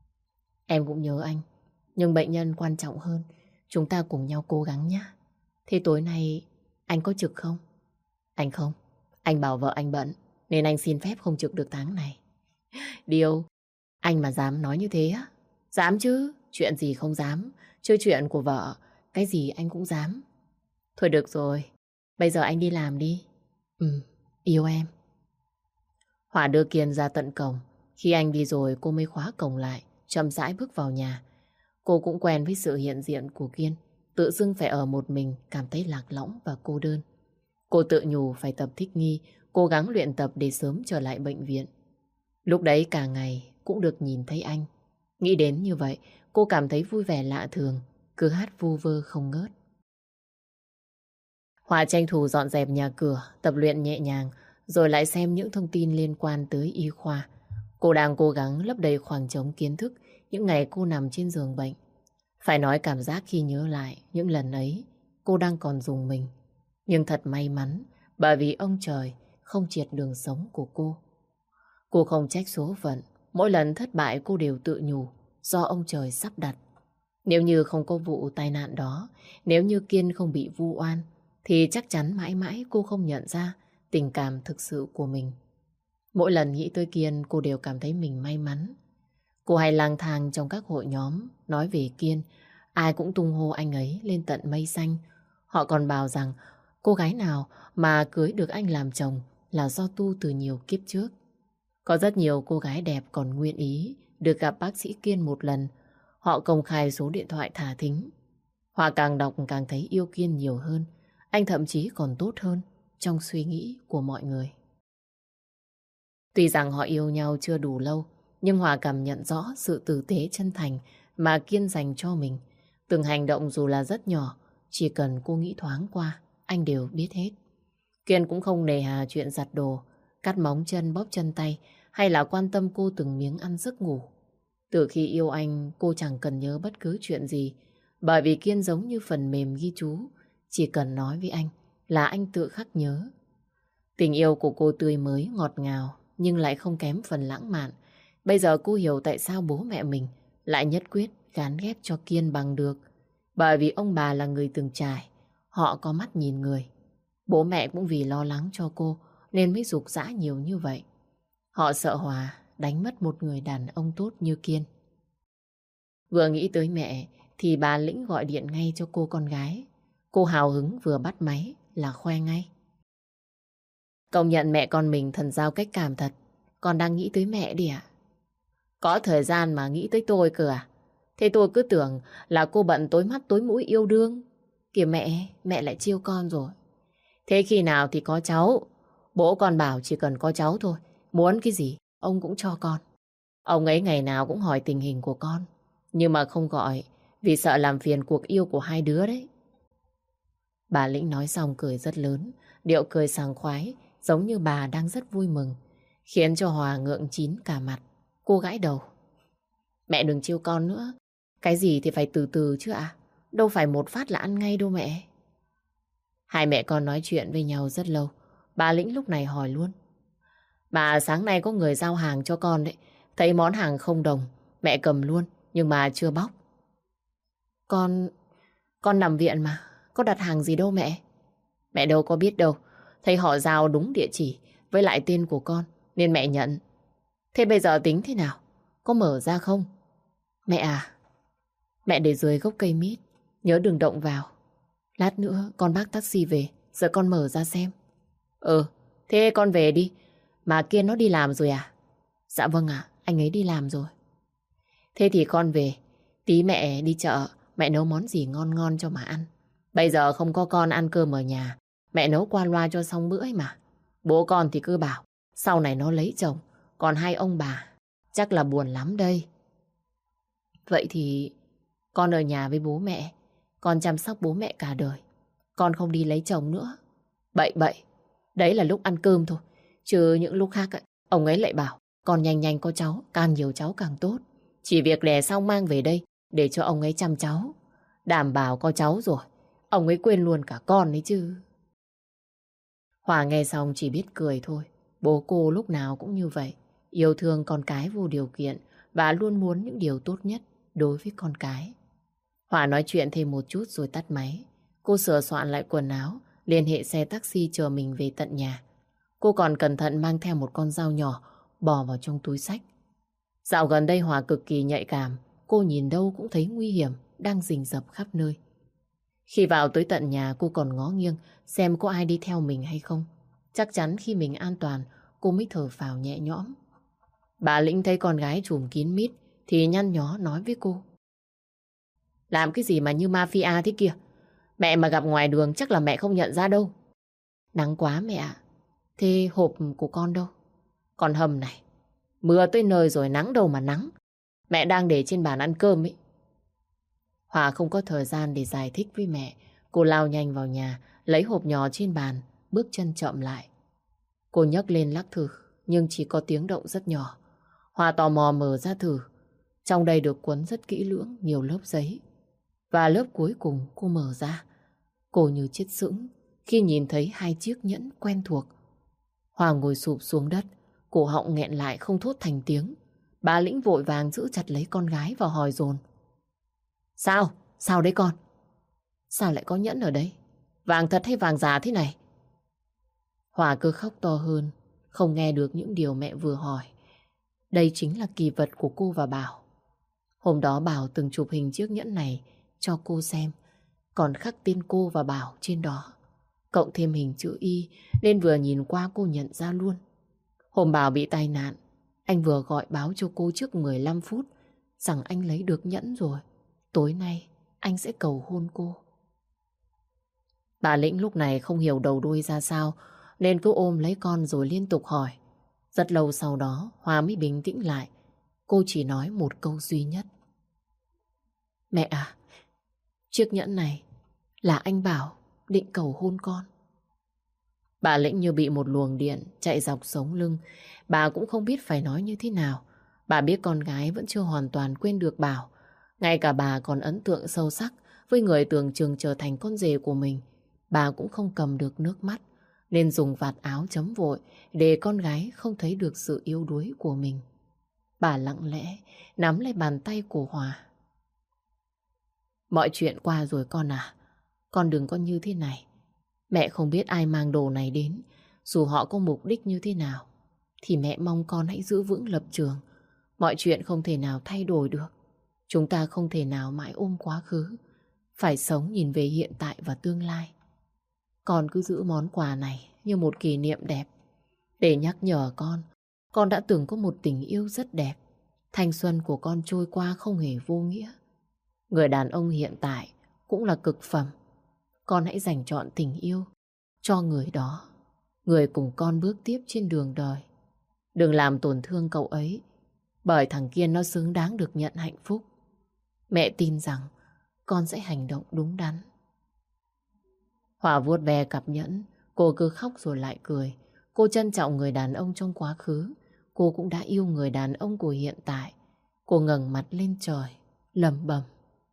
Em cũng nhớ anh, nhưng bệnh nhân quan trọng hơn. Chúng ta cùng nhau cố gắng nhé. Thế tối nay anh có trực không? Anh không, anh bảo vợ anh bận, nên anh xin phép không trực được tháng này. Điều, anh mà dám nói như thế á? Dám chứ, chuyện gì không dám. Chứ chuyện của vợ, cái gì anh cũng dám. Thôi được rồi, bây giờ anh đi làm đi. Yêu em. Hỏa đưa Kiên ra tận cổng. Khi anh đi rồi cô mới khóa cổng lại, chậm rãi bước vào nhà. Cô cũng quen với sự hiện diện của Kiên. Tự dưng phải ở một mình, cảm thấy lạc lõng và cô đơn. Cô tự nhủ phải tập thích nghi, cố gắng luyện tập để sớm trở lại bệnh viện. Lúc đấy cả ngày cũng được nhìn thấy anh. Nghĩ đến như vậy, cô cảm thấy vui vẻ lạ thường, cứ hát vu vơ không ngớt. Hòa tranh thủ dọn dẹp nhà cửa, tập luyện nhẹ nhàng, rồi lại xem những thông tin liên quan tới y khoa. Cô đang cố gắng lấp đầy khoảng trống kiến thức những ngày cô nằm trên giường bệnh. Phải nói cảm giác khi nhớ lại những lần ấy, cô đang còn rùng mình. Nhưng thật may mắn, bởi vì ông trời không triệt đường sống của cô. Cô không trách số phận, mỗi lần thất bại cô đều tự nhủ do ông trời sắp đặt. Nếu như không có vụ tai nạn đó, nếu như Kiên không bị vu oan, thì chắc chắn mãi mãi cô không nhận ra tình cảm thực sự của mình. Mỗi lần nghĩ tới Kiên, cô đều cảm thấy mình may mắn. Cô hay lang thang trong các hội nhóm nói về Kiên, ai cũng tung hô anh ấy lên tận mây xanh. Họ còn bảo rằng cô gái nào mà cưới được anh làm chồng là do tu từ nhiều kiếp trước. Có rất nhiều cô gái đẹp còn nguyện ý được gặp bác sĩ Kiên một lần. Họ công khai số điện thoại thả thính. Hòa càng đọc càng thấy yêu Kiên nhiều hơn. Anh thậm chí còn tốt hơn trong suy nghĩ của mọi người. Tuy rằng họ yêu nhau chưa đủ lâu, Nhưng Hòa cảm nhận rõ sự tử tế chân thành mà Kiên dành cho mình. Từng hành động dù là rất nhỏ, chỉ cần cô nghĩ thoáng qua, anh đều biết hết. Kiên cũng không nề hà chuyện giặt đồ, cắt móng chân, bóp chân tay, hay là quan tâm cô từng miếng ăn giấc ngủ. Từ khi yêu anh, cô chẳng cần nhớ bất cứ chuyện gì, bởi vì Kiên giống như phần mềm ghi chú, chỉ cần nói với anh là anh tự khắc nhớ. Tình yêu của cô tươi mới, ngọt ngào, nhưng lại không kém phần lãng mạn. Bây giờ cô hiểu tại sao bố mẹ mình lại nhất quyết gán ghép cho Kiên bằng được. Bởi vì ông bà là người từng trải, họ có mắt nhìn người. Bố mẹ cũng vì lo lắng cho cô nên mới giục giã nhiều như vậy. Họ sợ Hòa đánh mất một người đàn ông tốt như Kiên. Vừa nghĩ tới mẹ thì bà Lĩnh gọi điện ngay cho cô con gái. Cô hào hứng vừa bắt máy là khoe ngay. Công nhận mẹ con mình thần giao cách cảm thật. Con đang nghĩ tới mẹ đi ạ? Có thời gian mà nghĩ tới tôi cơ à? Thế tôi cứ tưởng là cô bận tối mắt tối mũi yêu đương. Kìa mẹ lại chiêu con rồi. Thế khi nào thì có cháu? Bố con bảo chỉ cần có cháu thôi, muốn cái gì ông cũng cho con. Ông ấy ngày nào cũng hỏi tình hình của con, nhưng mà không gọi vì sợ làm phiền cuộc yêu của hai đứa đấy. Bà Lĩnh nói xong cười rất lớn, điệu cười sảng khoái, giống như bà đang rất vui mừng, khiến cho Hòa ngượng chín cả mặt. Cô gãi đầu. Mẹ đừng chiêu con nữa, cái gì thì phải từ từ chứ ạ. Đâu phải một phát là ăn ngay đâu mẹ. Hai mẹ con nói chuyện với nhau rất lâu. Bà Lĩnh lúc này hỏi luôn. Bà sáng nay có người giao hàng cho con đấy. Thấy món hàng không đồng, mẹ cầm luôn, nhưng mà chưa bóc. Con nằm viện mà, có đặt hàng gì đâu mẹ. Mẹ đâu có biết đâu, thấy họ giao đúng địa chỉ với lại tên của con, nên mẹ nhận. Thế bây giờ tính thế nào? Có mở ra không? Mẹ à, mẹ để dưới gốc cây mít, nhớ đừng động vào. Lát nữa con bác taxi về, rồi con mở ra xem. Thế con về đi. Mà Kiên nó đi làm rồi à? Dạ vâng ạ, anh ấy đi làm rồi. Thế thì con về, tí mẹ đi chợ, mẹ nấu món gì ngon ngon cho mà ăn. Bây giờ không có con ăn cơm ở nhà, mẹ nấu qua loa cho xong bữa ấy mà. Bố con thì cứ bảo, sau này nó lấy chồng, còn hai ông bà, chắc là buồn lắm đây. Vậy thì con ở nhà với bố mẹ, con chăm sóc bố mẹ cả đời. Con không đi lấy chồng nữa. Bậy bậy, đấy là lúc ăn cơm thôi. Chứ những lúc khác, ông ấy lại bảo con nhanh nhanh có cháu, càng nhiều cháu càng tốt. Chỉ việc đẻ xong mang về đây để cho ông ấy chăm cháu. Đảm bảo có cháu rồi, ông ấy quên luôn cả con ấy chứ. Hòa nghe xong chỉ biết cười thôi. Bố cô lúc nào cũng như vậy, yêu thương con cái vô điều kiện và luôn muốn những điều tốt nhất đối với con cái. Hòa nói chuyện thêm một chút rồi tắt máy. Cô sửa soạn lại quần áo, liên hệ xe taxi chờ mình về tận nhà. Cô còn cẩn thận mang theo một con dao nhỏ bỏ vào trong túi xách. Dạo gần đây Hòa cực kỳ nhạy cảm, cô nhìn đâu cũng thấy nguy hiểm đang rình rập khắp nơi. Khi vào tới tận nhà cô còn ngó nghiêng xem có ai đi theo mình hay không. Chắc chắn khi mình an toàn cô mới thở phào nhẹ nhõm. Bà Lĩnh thấy con gái trùm kín mít thì nhăn nhó nói với cô. Làm cái gì mà như mafia thế kia? Mẹ mà gặp ngoài đường chắc là mẹ không nhận ra đâu. Nắng quá mẹ ạ. Thế hộp của con đâu? Con hầm này. Mưa tới nơi rồi nắng đâu mà nắng. Mẹ đang để trên bàn ăn cơm ấy. Hòa không có thời gian để giải thích với mẹ. Cô lao nhanh vào nhà, lấy hộp nhỏ trên bàn, bước chân chậm lại. Cô nhấc lên lắc thử, nhưng chỉ có tiếng động rất nhỏ. Hòa tò mò mở ra thử. Trong đây được cuốn rất kỹ lưỡng, nhiều lớp giấy. Và lớp cuối cùng cô mở ra. Cô như chết sững khi nhìn thấy hai chiếc nhẫn quen thuộc. Hòa ngồi sụp xuống đất, cổ họng nghẹn lại không thốt thành tiếng. Bà Lĩnh vội vàng giữ chặt lấy con gái và hỏi dồn. Sao? Sao đấy con? Sao lại có nhẫn ở đây? Vàng thật hay vàng giả thế này? Hòa cứ khóc to hơn, không nghe được những điều mẹ vừa hỏi. Đây chính là kỳ vật của cô và Bảo. Hôm đó Bảo từng chụp hình chiếc nhẫn này cho cô xem, còn khắc tên cô và Bảo trên đó. Cộng thêm hình chữ Y nên vừa nhìn qua cô nhận ra luôn. Hôm Bảo bị tai nạn, anh vừa gọi báo cho cô trước 15 phút rằng anh lấy được nhẫn rồi. Tối nay anh sẽ cầu hôn cô. Bà Lĩnh lúc này không hiểu đầu đuôi ra sao nên cứ ôm lấy con rồi liên tục hỏi. Rất lâu sau đó Hòa mới bình tĩnh lại. Cô chỉ nói một câu duy nhất. Mẹ à, chiếc nhẫn này là anh Bảo định cầu hôn con. Bà Lĩnh như bị một luồng điện chạy dọc sống lưng. Bà cũng không biết phải nói như thế nào. Bà biết con gái vẫn chưa hoàn toàn quên được Bảo. Ngay cả bà còn ấn tượng sâu sắc với người tưởng chừng trở thành con rể của mình. Bà cũng không cầm được nước mắt, nên dùng vạt áo chấm vội để con gái không thấy được sự yếu đuối của mình. Bà lặng lẽ nắm lấy bàn tay của Hòa. Mọi chuyện qua rồi con à. Con đừng có như thế này. Mẹ không biết ai mang đồ này đến. Dù họ có mục đích như thế nào, thì mẹ mong con hãy giữ vững lập trường. Mọi chuyện không thể nào thay đổi được. Chúng ta không thể nào mãi ôm quá khứ. Phải sống nhìn về hiện tại và tương lai. Con cứ giữ món quà này như một kỷ niệm đẹp, để nhắc nhở con đã từng có một tình yêu rất đẹp. Thanh xuân của con trôi qua không hề vô nghĩa. Người đàn ông hiện tại cũng là cực phẩm. Con hãy dành trọn tình yêu cho người đó, người cùng con bước tiếp trên đường đời. Đừng làm tổn thương cậu ấy, bởi thằng kia nó xứng đáng được nhận hạnh phúc. Mẹ tin rằng con sẽ hành động đúng đắn. Hòa vuốt ve cặp nhẫn, cô cứ khóc rồi lại cười. Cô trân trọng người đàn ông trong quá khứ. Cô cũng đã yêu người đàn ông của hiện tại. Cô ngẩng mặt lên trời, lẩm bẩm.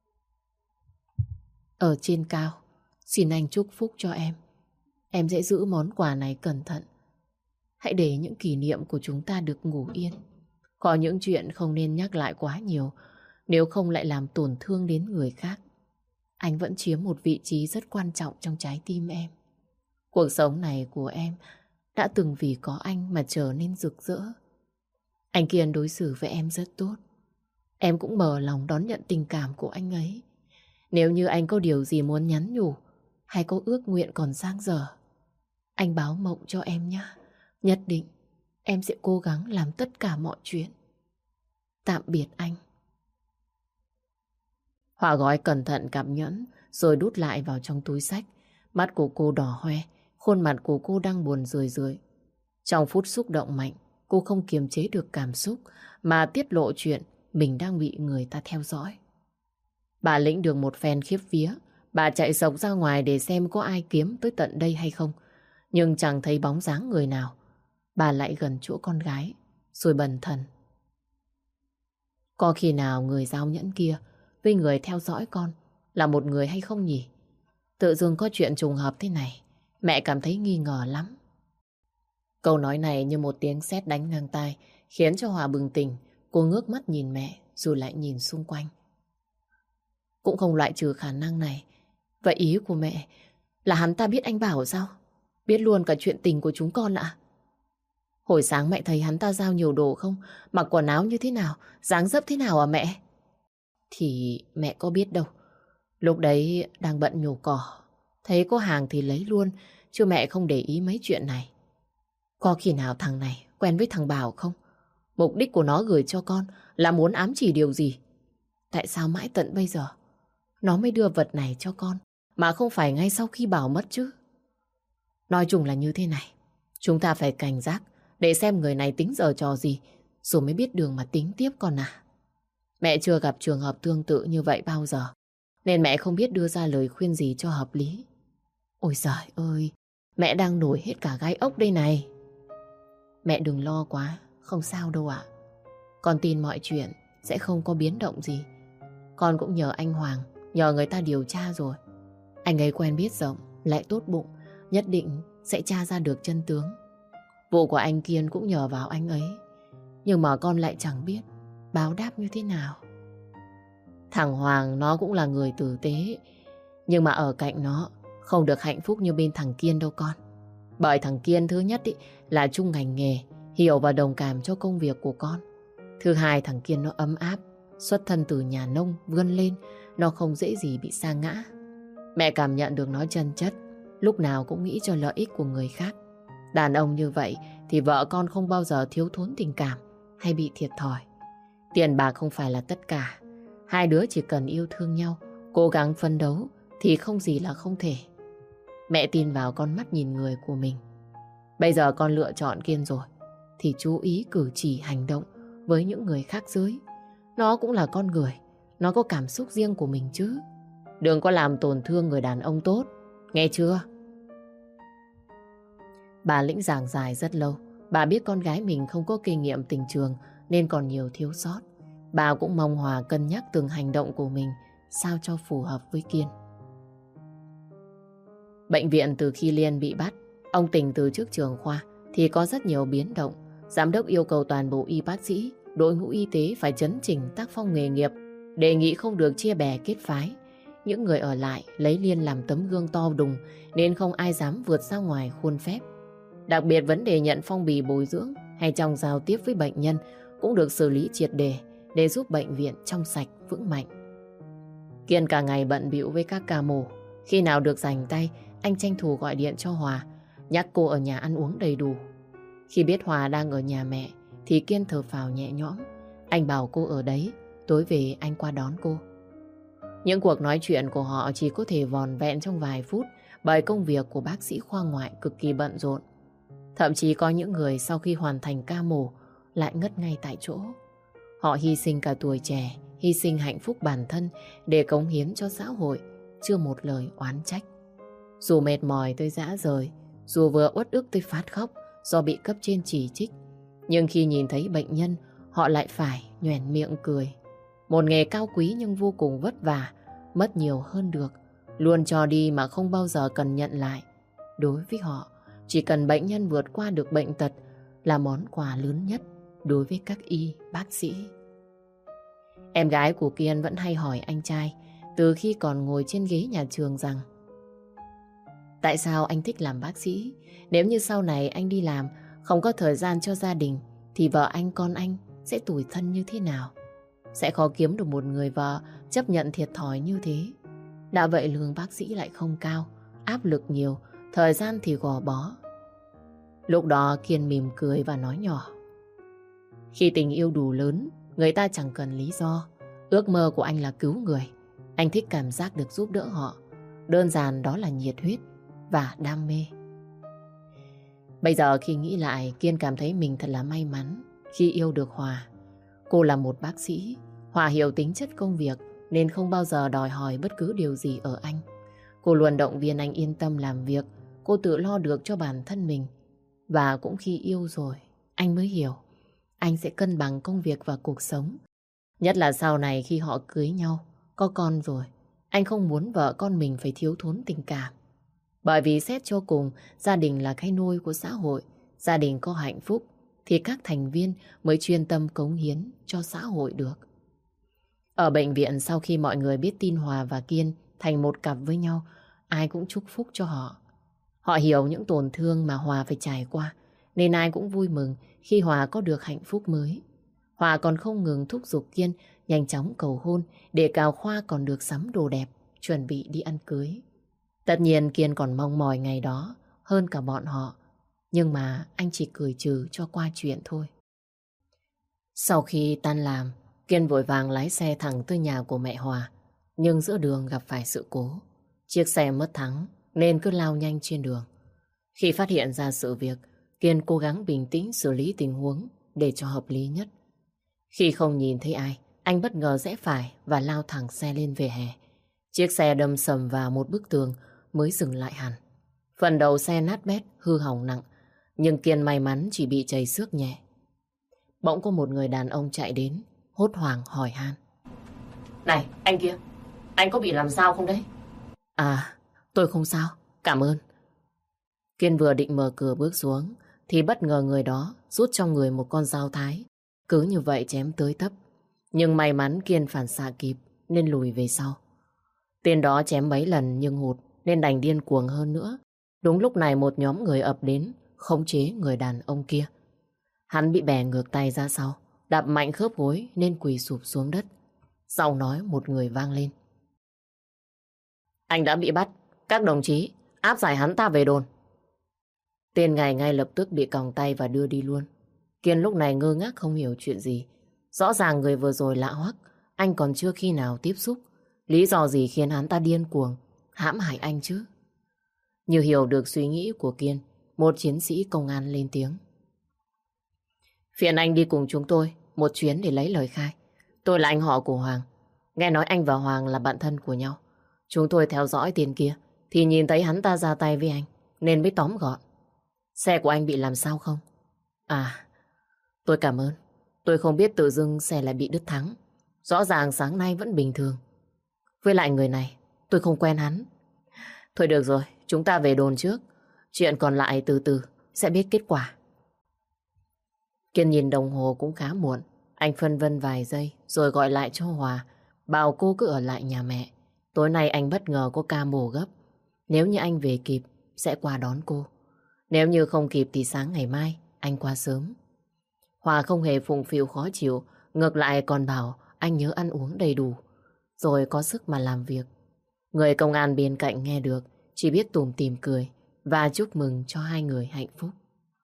Ở trên cao, xin anh chúc phúc cho em. Em sẽ giữ món quà này cẩn thận. Hãy để những kỷ niệm của chúng ta được ngủ yên. Có những chuyện không nên nhắc lại quá nhiều, nếu không lại làm tổn thương đến người khác. Anh vẫn chiếm một vị trí rất quan trọng trong trái tim em. Cuộc sống này của em đã từng vì có anh mà trở nên rực rỡ. Anh Kiên đối xử với em rất tốt. Em cũng mở lòng đón nhận tình cảm của anh ấy. Nếu như anh có điều gì muốn nhắn nhủ hay có ước nguyện còn dang dở, anh báo mộng cho em nhé. Nhất định em sẽ cố gắng làm tất cả mọi chuyện. Tạm biệt anh. Hòa gói cẩn thận cặp nhẫn rồi đút lại vào trong túi xách. Mắt của cô đỏ hoe, khuôn mặt của cô đang buồn rười rượi. Trong phút xúc động mạnh, cô không kiềm chế được cảm xúc mà tiết lộ chuyện mình đang bị người ta theo dõi. Bà Lĩnh được một phen khiếp vía. Bà chạy sộc ra ngoài để xem có ai kiếm tới tận đây hay không. Nhưng chẳng thấy bóng dáng người nào. Bà lại gần chỗ con gái rồi bần thần. Có khi nào người giao nhẫn kia với người theo dõi con là một người hay không nhỉ? Tự dưng có chuyện trùng hợp thế này, mẹ cảm thấy nghi ngờ lắm. Câu nói này như một tiếng sét đánh ngang tai, khiến cho Hòa bừng tỉnh. Cô ngước mắt nhìn mẹ rồi lại nhìn xung quanh. Cũng không loại trừ khả năng này. Vậy ý của mẹ là hắn ta biết anh Bảo sao? Biết luôn cả chuyện tình của chúng con ạ? Hồi sáng mẹ thấy hắn ta giao nhiều đồ không? Mặc quần áo như thế nào? Dáng dấp thế nào à mẹ? Thì mẹ có biết đâu. Lúc đấy đang bận nhổ cỏ. Thấy có hàng thì lấy luôn, chứ mẹ không để ý mấy chuyện này. Có khi nào thằng này quen với thằng Bảo không? Mục đích của nó gửi cho con là muốn ám chỉ điều gì? Tại sao mãi tận bây giờ nó mới đưa vật này cho con, mà không phải ngay sau khi Bảo mất chứ? Nói chung là như thế này. Chúng ta phải cảnh giác để xem người này tính giở trò gì, rồi mới biết đường mà tính tiếp con à. Mẹ chưa gặp trường hợp tương tự như vậy bao giờ, nên mẹ không biết đưa ra lời khuyên gì cho hợp lý. Ôi giời ơi, mẹ đang nổi hết cả gai ốc đây này. Mẹ đừng lo quá, không sao đâu ạ. Con tin mọi chuyện sẽ không có biến động gì. Con cũng nhờ anh Hoàng, nhờ người ta điều tra rồi. Anh ấy quen biết rộng, lại tốt bụng, nhất định sẽ tra ra được chân tướng. Vụ của anh Kiên cũng nhờ vào anh ấy, nhưng mà con lại chẳng biết báo đáp như thế nào. Thằng Hoàng nó cũng là người tử tế, nhưng mà ở cạnh nó không được hạnh phúc như bên thằng Kiên đâu con. Bởi thằng Kiên thứ nhất là chung ngành nghề, hiểu và đồng cảm cho công việc của con. Thứ hai, thằng Kiên nó ấm áp, xuất thân từ nhà nông vươn lên, nó không dễ gì bị sa ngã. Mẹ cảm nhận được nó chân chất, lúc nào cũng nghĩ cho lợi ích của người khác. Đàn ông như vậy thì vợ con không bao giờ thiếu thốn tình cảm hay bị thiệt thòi. Tiền bạc không phải là tất cả. Hai đứa chỉ cần yêu thương nhau, cố gắng phấn đấu thì không gì là không thể. Mẹ tin vào con mắt nhìn người của mình. Bây giờ con lựa chọn Kiên rồi, thì chú ý cử chỉ hành động với những người khác giới. Nó cũng là con người, nó có cảm xúc riêng của mình chứ. Đừng có làm tổn thương người đàn ông tốt, nghe chưa? Bà Lĩnh giảng dài rất lâu. Bà biết con gái mình không có kinh nghiệm tình trường nên còn nhiều thiếu sót. Bà cũng mong Hòa cân nhắc từng hành động của mình sao cho phù hợp với Kiên. Bệnh viện từ khi Liên bị bắt, ông Tình từ chức trưởng khoa thì có rất nhiều biến động. Giám đốc yêu cầu toàn bộ y bác sĩ, đội ngũ y tế phải chấn chỉnh tác phong nghề nghiệp, đề nghị không được chia bè kết phái. Những người ở lại lấy Liên làm tấm gương to đùng nên không ai dám vượt ra ngoài khuôn phép. Đặc biệt vấn đề nhận phong bì bồi dưỡng hay trong giao tiếp với bệnh nhân cũng được xử lý triệt để giúp bệnh viện trong sạch vững mạnh. Kiên cả ngày bận bịu với các ca mổ. Khi nào được rảnh tay, anh tranh thủ gọi điện cho Hòa, nhắc cô ở nhà ăn uống đầy đủ. Khi biết Hòa đang ở nhà mẹ thì Kiên thở phào nhẹ nhõm. Anh bảo cô ở đấy, tối về anh qua đón cô. Những cuộc nói chuyện của họ chỉ có thể vòn vẹn trong vài phút bởi công việc của bác sĩ khoa ngoại cực kỳ bận rộn. Thậm chí có những người sau khi hoàn thành ca mổ lại ngất ngay tại chỗ. Họ hy sinh cả tuổi trẻ, hy sinh hạnh phúc bản thân để cống hiến cho xã hội, chưa một lời oán trách. Dù mệt mỏi tới rã rời, dù vừa uất ức tới phát khóc do bị cấp trên chỉ trích, nhưng khi nhìn thấy bệnh nhân, họ lại phải nhoẻn miệng cười. Một nghề cao quý nhưng vô cùng vất vả, mất nhiều hơn được, luôn cho đi mà không bao giờ cần nhận lại. Đối với họ, chỉ cần bệnh nhân vượt qua được bệnh tật là món quà lớn nhất đối với các y bác sĩ. Em gái của Kiên vẫn hay hỏi anh trai từ khi còn ngồi trên ghế nhà trường rằng: tại sao anh thích làm bác sĩ? Nếu như sau này anh đi làm không có thời gian cho gia đình thì vợ anh con anh sẽ tủi thân như thế nào? Sẽ khó kiếm được một người vợ chấp nhận thiệt thòi như thế. Đã vậy lương bác sĩ lại không cao, áp lực nhiều, thời gian thì gò bó. Lúc đó Kiên mỉm cười và nói nhỏ: khi tình yêu đủ lớn, người ta chẳng cần lý do. Ước mơ của anh là cứu người. Anh thích cảm giác được giúp đỡ họ. Đơn giản đó là nhiệt huyết và đam mê. Bây giờ khi nghĩ lại, Kiên cảm thấy mình thật là may mắn khi yêu được Hòa. Cô là một bác sĩ, Hòa hiểu tính chất công việc nên không bao giờ đòi hỏi bất cứ điều gì ở anh. Cô luôn động viên anh yên tâm làm việc, cô tự lo được cho bản thân mình. Và cũng khi yêu rồi, anh mới hiểu anh sẽ cân bằng công việc và cuộc sống. Nhất là sau này khi họ cưới nhau, có con rồi, anh không muốn vợ con mình phải thiếu thốn tình cảm. Bởi vì xét cho cùng, gia đình là cái nôi của xã hội. Gia đình có hạnh phúc thì các thành viên mới chuyên tâm cống hiến cho xã hội được. Ở bệnh viện, sau khi mọi người biết tin Hòa và Kiên thành một cặp với nhau, ai cũng chúc phúc cho họ. Họ hiểu những tổn thương mà Hòa phải trải qua, nên ai cũng vui mừng khi Hòa có được hạnh phúc mới. Hòa còn không ngừng thúc giục Kiên nhanh chóng cầu hôn để Cào Khoa còn được sắm đồ đẹp, chuẩn bị đi ăn cưới. Tất nhiên Kiên còn mong mỏi ngày đó hơn cả bọn họ, nhưng mà anh chỉ cười trừ cho qua chuyện thôi. Sau khi tan làm, Kiên vội vàng lái xe thẳng tới nhà của mẹ Hòa, nhưng giữa đường gặp phải sự cố. Chiếc xe mất thắng nên cứ lao nhanh trên đường. Khi phát hiện ra sự việc, Kiên cố gắng bình tĩnh xử lý tình huống để cho hợp lý nhất. Khi không nhìn thấy ai, anh bất ngờ rẽ phải và lao thẳng xe lên vỉa hè. Chiếc xe đâm sầm vào một bức tường mới dừng lại hẳn. Phần đầu xe nát bét, hư hỏng nặng, nhưng Kiên may mắn chỉ bị trầy xước nhẹ. Bỗng có một người đàn ông chạy đến, hốt hoảng hỏi han: này, anh kia, anh có bị làm sao không đấy? À, tôi không sao, cảm ơn. Kiên vừa định mở cửa bước xuống thì bất ngờ người đó rút trong người một con dao thái, cứ như vậy chém tới tấp. Nhưng may mắn Kiên phản xạ kịp nên lùi về sau. Tên đó chém mấy lần nhưng hụt nên đành điên cuồng hơn nữa. Đúng lúc này một nhóm người ập đến khống chế người đàn ông kia. Hắn bị bẻ ngược tay ra sau, đạp mạnh khớp gối nên quỳ sụp xuống đất. Giọng nói một người vang lên: anh đã bị bắt, các đồng chí áp giải hắn ta về đồn. Tên ngài ngay lập tức bị còng tay và đưa đi luôn. Kiên lúc này ngơ ngác không hiểu chuyện gì. Rõ ràng người vừa rồi lạ hoắc, anh còn chưa khi nào tiếp xúc. Lý do gì khiến hắn ta điên cuồng hãm hại anh chứ? Như hiểu được suy nghĩ của Kiên, một chiến sĩ công an lên tiếng: phiền anh đi cùng chúng tôi một chuyến để lấy lời khai. Tôi là anh họ của Hoàng. Nghe nói anh và Hoàng là bạn thân của nhau. Chúng tôi theo dõi tiền kia thì nhìn thấy hắn ta ra tay với anh nên mới tóm gọn. Xe của anh bị làm sao không? À, tôi cảm ơn. Tôi không biết tự dưng xe lại bị đứt thắng. Rõ ràng sáng nay vẫn bình thường. Với lại người này, tôi không quen hắn. Thôi được rồi, chúng ta về đồn trước. Chuyện còn lại từ từ sẽ biết kết quả. Kiên nhìn đồng hồ cũng khá muộn. Anh phân vân vài giây rồi gọi lại cho Hòa, bảo cô cứ ở lại nhà mẹ. Tối nay anh bất ngờ có ca mổ gấp. Nếu như anh về kịp sẽ qua đón cô. Nếu như không kịp thì sáng ngày mai anh qua sớm. Hòa không hề phụng phịu khó chịu, ngược lại còn bảo anh nhớ ăn uống đầy đủ rồi có sức mà làm việc. Người công an bên cạnh nghe được chỉ biết tủm tỉm cười và chúc mừng cho hai người hạnh phúc.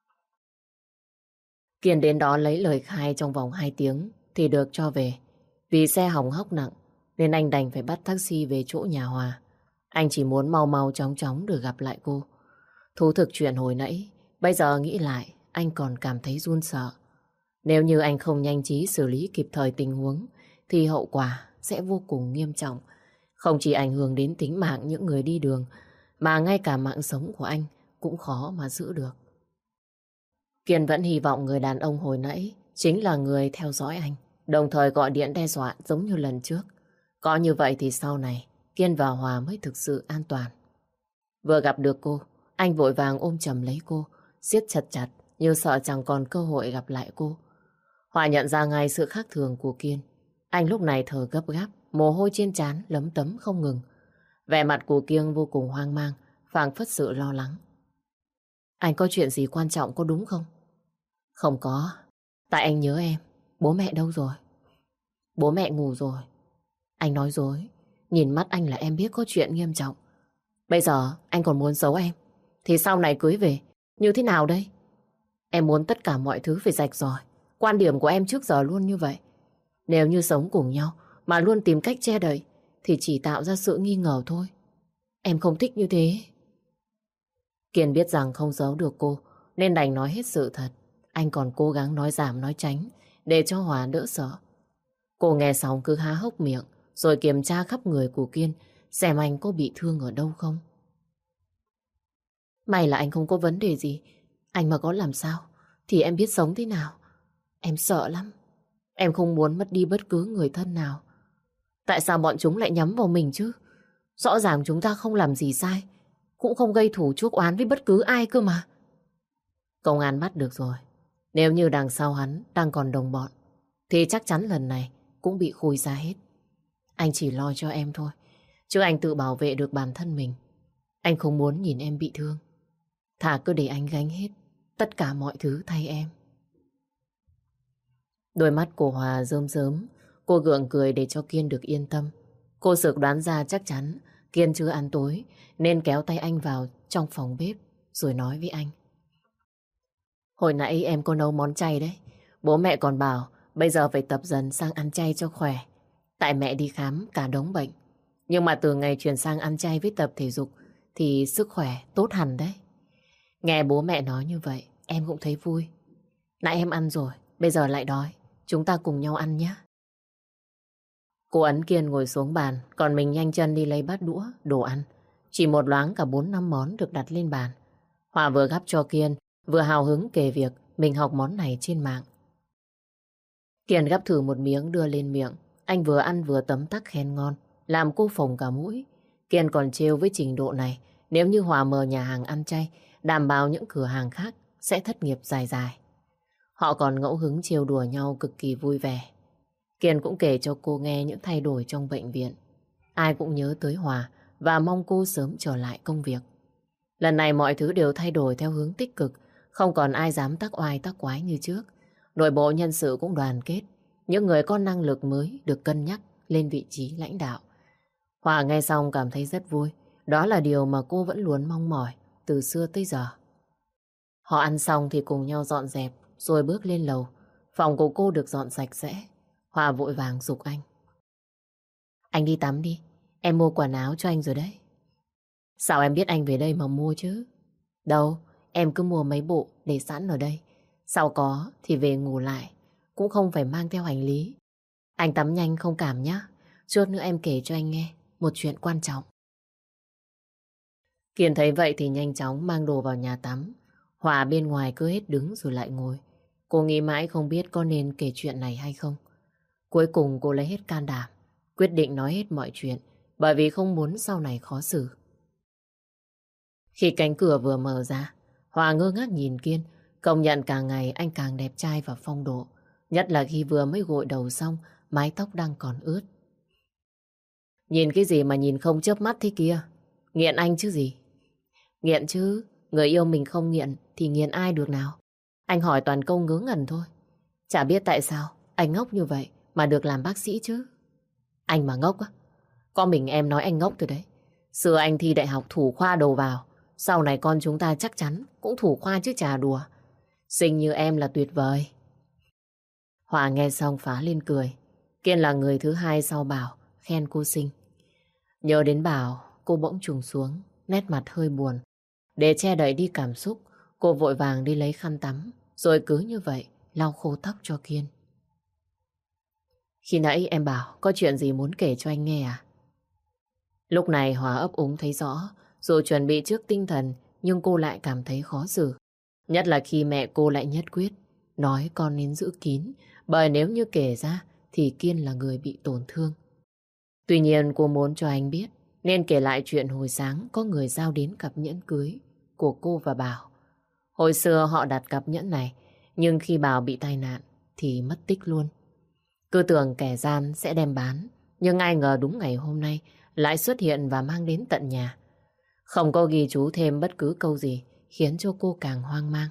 Kiên đến đó lấy lời khai trong vòng 2 tiếng thì được cho về. Vì xe hỏng hóc nặng nên anh đành phải bắt taxi về chỗ nhà Hòa. Anh chỉ muốn mau mau chóng chóng được gặp lại cô. Thú thực chuyện hồi nãy, bây giờ nghĩ lại anh còn cảm thấy run sợ. Nếu như anh không nhanh trí xử lý kịp thời tình huống thì hậu quả sẽ vô cùng nghiêm trọng. Không chỉ ảnh hưởng đến tính mạng những người đi đường mà ngay cả mạng sống của anh cũng khó mà giữ được. Kiên vẫn hy vọng người đàn ông hồi nãy chính là người theo dõi anh, đồng thời gọi điện đe dọa giống như lần trước. Có như vậy thì sau này Kiên và Hòa mới thực sự an toàn. Vừa gặp được cô, anh vội vàng ôm chầm lấy cô, siết chặt chặt như sợ chẳng còn cơ hội gặp lại cô. Hòa nhận ra ngay sự khác thường của Kiên. Anh lúc này thở gấp gáp, mồ hôi trên trán lấm tấm không ngừng. Vẻ mặt của Kiên vô cùng hoang mang, phảng phất sự lo lắng. Anh có chuyện gì quan trọng có đúng không? Không có, tại anh nhớ em. Bố mẹ đâu rồi? Bố mẹ ngủ rồi. Anh nói dối, nhìn mắt anh là em biết có chuyện nghiêm trọng. Bây giờ anh còn muốn giấu em thì sau này cưới về như thế nào đây? Em muốn tất cả mọi thứ phải rạch ròi. Quan điểm của em trước giờ luôn như vậy. Nếu như sống cùng nhau mà luôn tìm cách che đậy thì chỉ tạo ra sự nghi ngờ thôi. Em không thích như thế. Kiên biết rằng không giấu được cô nên đành nói hết sự thật. Anh còn cố gắng nói giảm nói tránh để cho Hòa đỡ sợ. Cô nghe xong cứ há hốc miệng rồi kiểm tra khắp người của Kiên xem anh có bị thương ở đâu không. May là anh không có vấn đề gì. Anh mà có làm sao thì em biết sống thế nào. Em sợ lắm. Em không muốn mất đi bất cứ người thân nào. Tại sao bọn chúng lại nhắm vào mình chứ? Rõ ràng chúng ta không làm gì sai, cũng không gây thù chuốc oán với bất cứ ai cơ mà. Công an bắt được rồi. Nếu như đằng sau hắn đang còn đồng bọn thì chắc chắn lần này cũng bị khui ra hết. Anh chỉ lo cho em thôi, chứ anh tự bảo vệ được bản thân mình. Anh không muốn nhìn em bị thương. Thà cứ để anh gánh hết tất cả mọi thứ thay em. Đôi mắt của Hòa rơm rớm. Cô gượng cười để cho Kiên được yên tâm. Cô sực đoán ra chắc chắn Kiên chưa ăn tối nên kéo tay anh vào trong phòng bếp rồi nói với anh. Hồi nãy em có nấu món chay đấy. Bố mẹ còn bảo bây giờ phải tập dần sang ăn chay cho khỏe. Tại mẹ đi khám cả đống bệnh. Nhưng mà từ ngày chuyển sang ăn chay với tập thể dục thì sức khỏe tốt hẳn đấy. Nghe bố mẹ nói như vậy em cũng thấy vui. Nãy em ăn rồi, bây giờ lại đói. Chúng ta cùng nhau ăn nhé. Cô ấn Kiên ngồi xuống bàn, còn mình nhanh chân đi lấy bát đũa, đồ ăn. Chỉ một loáng cả 4-5 món được đặt lên bàn. Hòa vừa gắp cho Kiên, vừa hào hứng kể việc mình học món này trên mạng. Kiên gắp thử một miếng đưa lên miệng. Anh vừa ăn vừa tấm tắc khen ngon, làm cô phồng cả mũi. Kiên còn trêu với trình độ này, nếu như Hòa mở nhà hàng ăn chay, đảm bảo những cửa hàng khác sẽ thất nghiệp dài dài. Họ còn ngẫu hứng trêu đùa nhau cực kỳ vui vẻ. Kiên cũng kể cho cô nghe những thay đổi trong bệnh viện. Ai cũng nhớ tới Hòa và mong cô sớm trở lại công việc. Lần này mọi thứ đều thay đổi theo hướng tích cực, không còn ai dám tắc oai tắc quái như trước. Nội bộ nhân sự cũng đoàn kết, những người có năng lực mới được cân nhắc lên vị trí lãnh đạo. Hòa nghe xong cảm thấy rất vui, đó là điều mà cô vẫn luôn mong mỏi từ xưa tới giờ. Họ ăn xong thì cùng nhau dọn dẹp rồi bước lên lầu. Phòng của cô được dọn sạch sẽ. Hòa vội vàng giục anh. Anh đi tắm đi, em mua quần áo cho anh rồi đấy. Sao em biết anh về đây mà mua chứ? Đâu, em cứ mua mấy bộ để sẵn ở đây. Sau có thì về ngủ lại. cũng không phải mang theo hành lý. Anh tắm nhanh không cảm nhá. Chút nữa em kể cho anh nghe một chuyện quan trọng. Kiên thấy vậy thì nhanh chóng mang đồ vào nhà tắm. Hòa bên ngoài cứ hết đứng rồi lại ngồi. Cô nghĩ mãi không biết có nên kể chuyện này hay không. Cuối cùng cô lấy hết can đảm, quyết định nói hết mọi chuyện, bởi vì không muốn sau này khó xử. Khi cánh cửa vừa mở ra, Hòa ngơ ngác nhìn Kiên, công nhận càng ngày anh càng đẹp trai và phong độ. Nhất là khi vừa mới gội đầu xong, mái tóc đang còn ướt. Nhìn cái gì mà nhìn không chớp mắt thế kia? Nghiện anh chứ gì? Nghiện chứ, người yêu mình không nghiện thì nghiện ai được nào? Anh hỏi toàn câu ngớ ngẩn thôi. Chả biết tại sao anh ngốc như vậy mà được làm bác sĩ chứ. Anh mà ngốc á? Có mình em nói anh ngốc rồi đấy. Xưa anh thi đại học thủ khoa đầu vào, sau này con chúng ta chắc chắn cũng thủ khoa chứ chả đùa. Xinh như em là tuyệt vời. Hòa nghe xong phá lên cười. Kiên là người thứ hai sau Bảo khen cô xinh. Nhớ đến Bảo, cô bỗng trùng xuống, nét mặt hơi buồn. Để che đậy đi cảm xúc, cô vội vàng đi lấy khăn tắm, rồi cứ như vậy lau khô tóc cho Kiên. Khi nãy em bảo có chuyện gì muốn kể cho anh nghe à? Lúc này Hòa ấp úng thấy rõ, dù chuẩn bị trước tinh thần nhưng cô lại cảm thấy khó xử. Nhất là khi mẹ cô lại nhất quyết nói con nên giữ kín, bởi nếu như kể ra thì Kiên là người bị tổn thương. Tuy nhiên cô muốn cho anh biết nên kể lại chuyện hồi sáng có người giao đến cặp nhẫn cưới của cô và Bảo. Hồi xưa họ đặt cặp nhẫn này, nhưng khi Bảo bị tai nạn thì mất tích luôn. Cứ tưởng kẻ gian sẽ đem bán, nhưng ai ngờ đúng ngày hôm nay lại xuất hiện và mang đến tận nhà. Không có ghi chú thêm bất cứ câu gì, khiến cho cô càng hoang mang.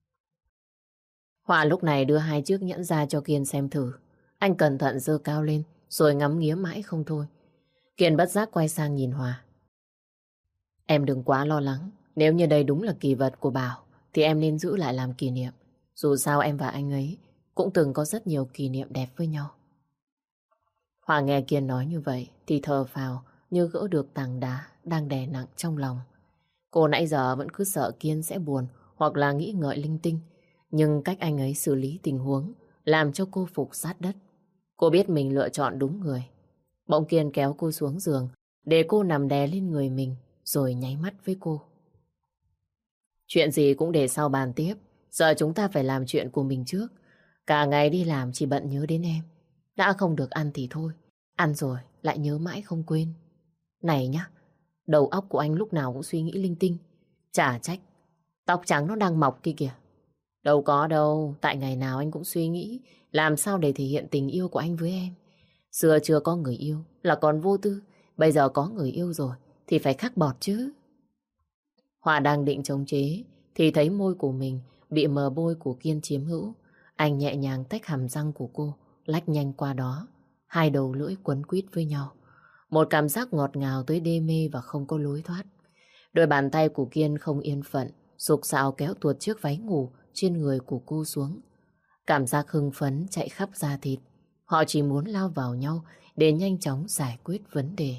Họa lúc này đưa hai chiếc nhẫn ra cho Kiên xem thử. Anh cẩn thận giơ cao lên, rồi ngắm nghía mãi không thôi. Kiên bất giác quay sang nhìn Hòa. Em đừng quá lo lắng. Nếu như đây đúng là kỳ vật của Bảo, thì em nên giữ lại làm kỷ niệm. Dù sao em và anh ấy cũng từng có rất nhiều kỷ niệm đẹp với nhau. Hòa nghe Kiên nói như vậy thì thở phào như gỡ được tảng đá đang đè nặng trong lòng. Cô nãy giờ vẫn cứ sợ Kiên sẽ buồn hoặc là nghĩ ngợi linh tinh. Nhưng cách anh ấy xử lý tình huống làm cho cô phục sát đất. Cô biết mình lựa chọn đúng người. Bỗng Kiên kéo cô xuống giường để cô nằm đè lên người mình rồi nháy mắt với cô. Chuyện gì cũng để sau bàn tiếp. Giờ chúng ta phải làm chuyện của mình trước. Cả ngày đi làm chỉ bận nhớ đến em. Đã không được ăn thì thôi. Ăn rồi lại nhớ mãi không quên. Này nhá, đầu óc của anh lúc nào cũng suy nghĩ linh tinh. Chả trách tóc trắng nó đang mọc kia kìa. Đâu có đâu, tại ngày nào anh cũng suy nghĩ làm sao để thể hiện tình yêu của anh với em. Xưa chưa có người yêu là còn vô tư, bây giờ có người yêu rồi thì phải khắc bọt chứ. Hòa đang định chống chế thì thấy môi của mình bị mờ bôi của Kiên chiếm hữu. Anh nhẹ nhàng tách hàm răng của cô, lách nhanh qua đó. Hai đầu lưỡi quấn quýt với nhau. Một cảm giác ngọt ngào tới đê mê và không có lối thoát. Đôi bàn tay của Kiên không yên phận, sục sạo kéo tuột chiếc váy ngủ trên người của cô xuống. Cảm giác hưng phấn chạy khắp da thịt. Họ chỉ muốn lao vào nhau để nhanh chóng giải quyết vấn đề.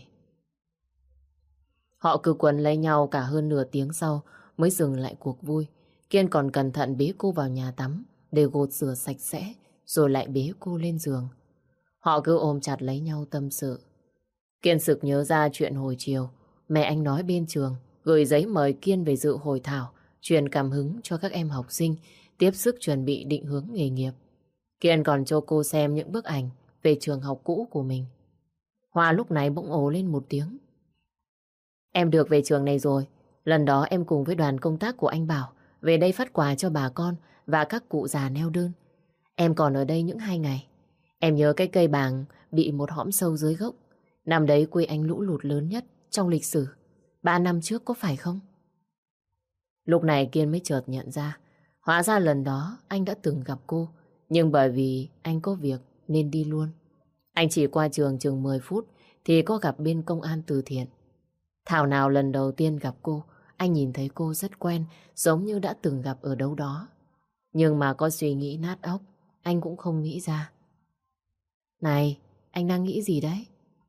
Họ cứ quấn lấy nhau cả hơn nửa tiếng sau mới dừng lại cuộc vui. Kiên còn cẩn thận bế cô vào nhà tắm để gột rửa sạch sẽ, rồi lại bế cô lên giường. Họ cứ ôm chặt lấy nhau tâm sự. Kiên sực nhớ ra chuyện hồi chiều mẹ anh nói bên trường gửi giấy mời Kiên về dự hội thảo truyền cảm hứng cho các em học sinh tiếp sức chuẩn bị định hướng nghề nghiệp. Kiên còn cho cô xem những bức ảnh về trường học cũ của mình. Hoa lúc này bỗng ồ lên một tiếng. Em được về trường này rồi. Lần đó em cùng với đoàn công tác của anh Bảo về đây phát quà cho bà con và các cụ già neo đơn. Em còn ở đây những 2 ngày. Em nhớ cái cây bàng bị một hõm sâu dưới gốc. Năm đấy quê anh lũ lụt lớn nhất trong lịch sử. 3 năm trước có phải không? Lúc này Kiên mới chợt nhận ra. Hóa ra lần đó anh đã từng gặp cô. Nhưng bởi vì anh có việc nên đi luôn. Anh chỉ qua trường chừng 10 phút thì có gặp bên công an từ thiện. Thảo nào lần đầu tiên gặp cô, anh nhìn thấy cô rất quen, giống như đã từng gặp ở đâu đó. Nhưng mà có suy nghĩ nát óc, anh cũng không nghĩ ra. Này, anh đang nghĩ gì đấy?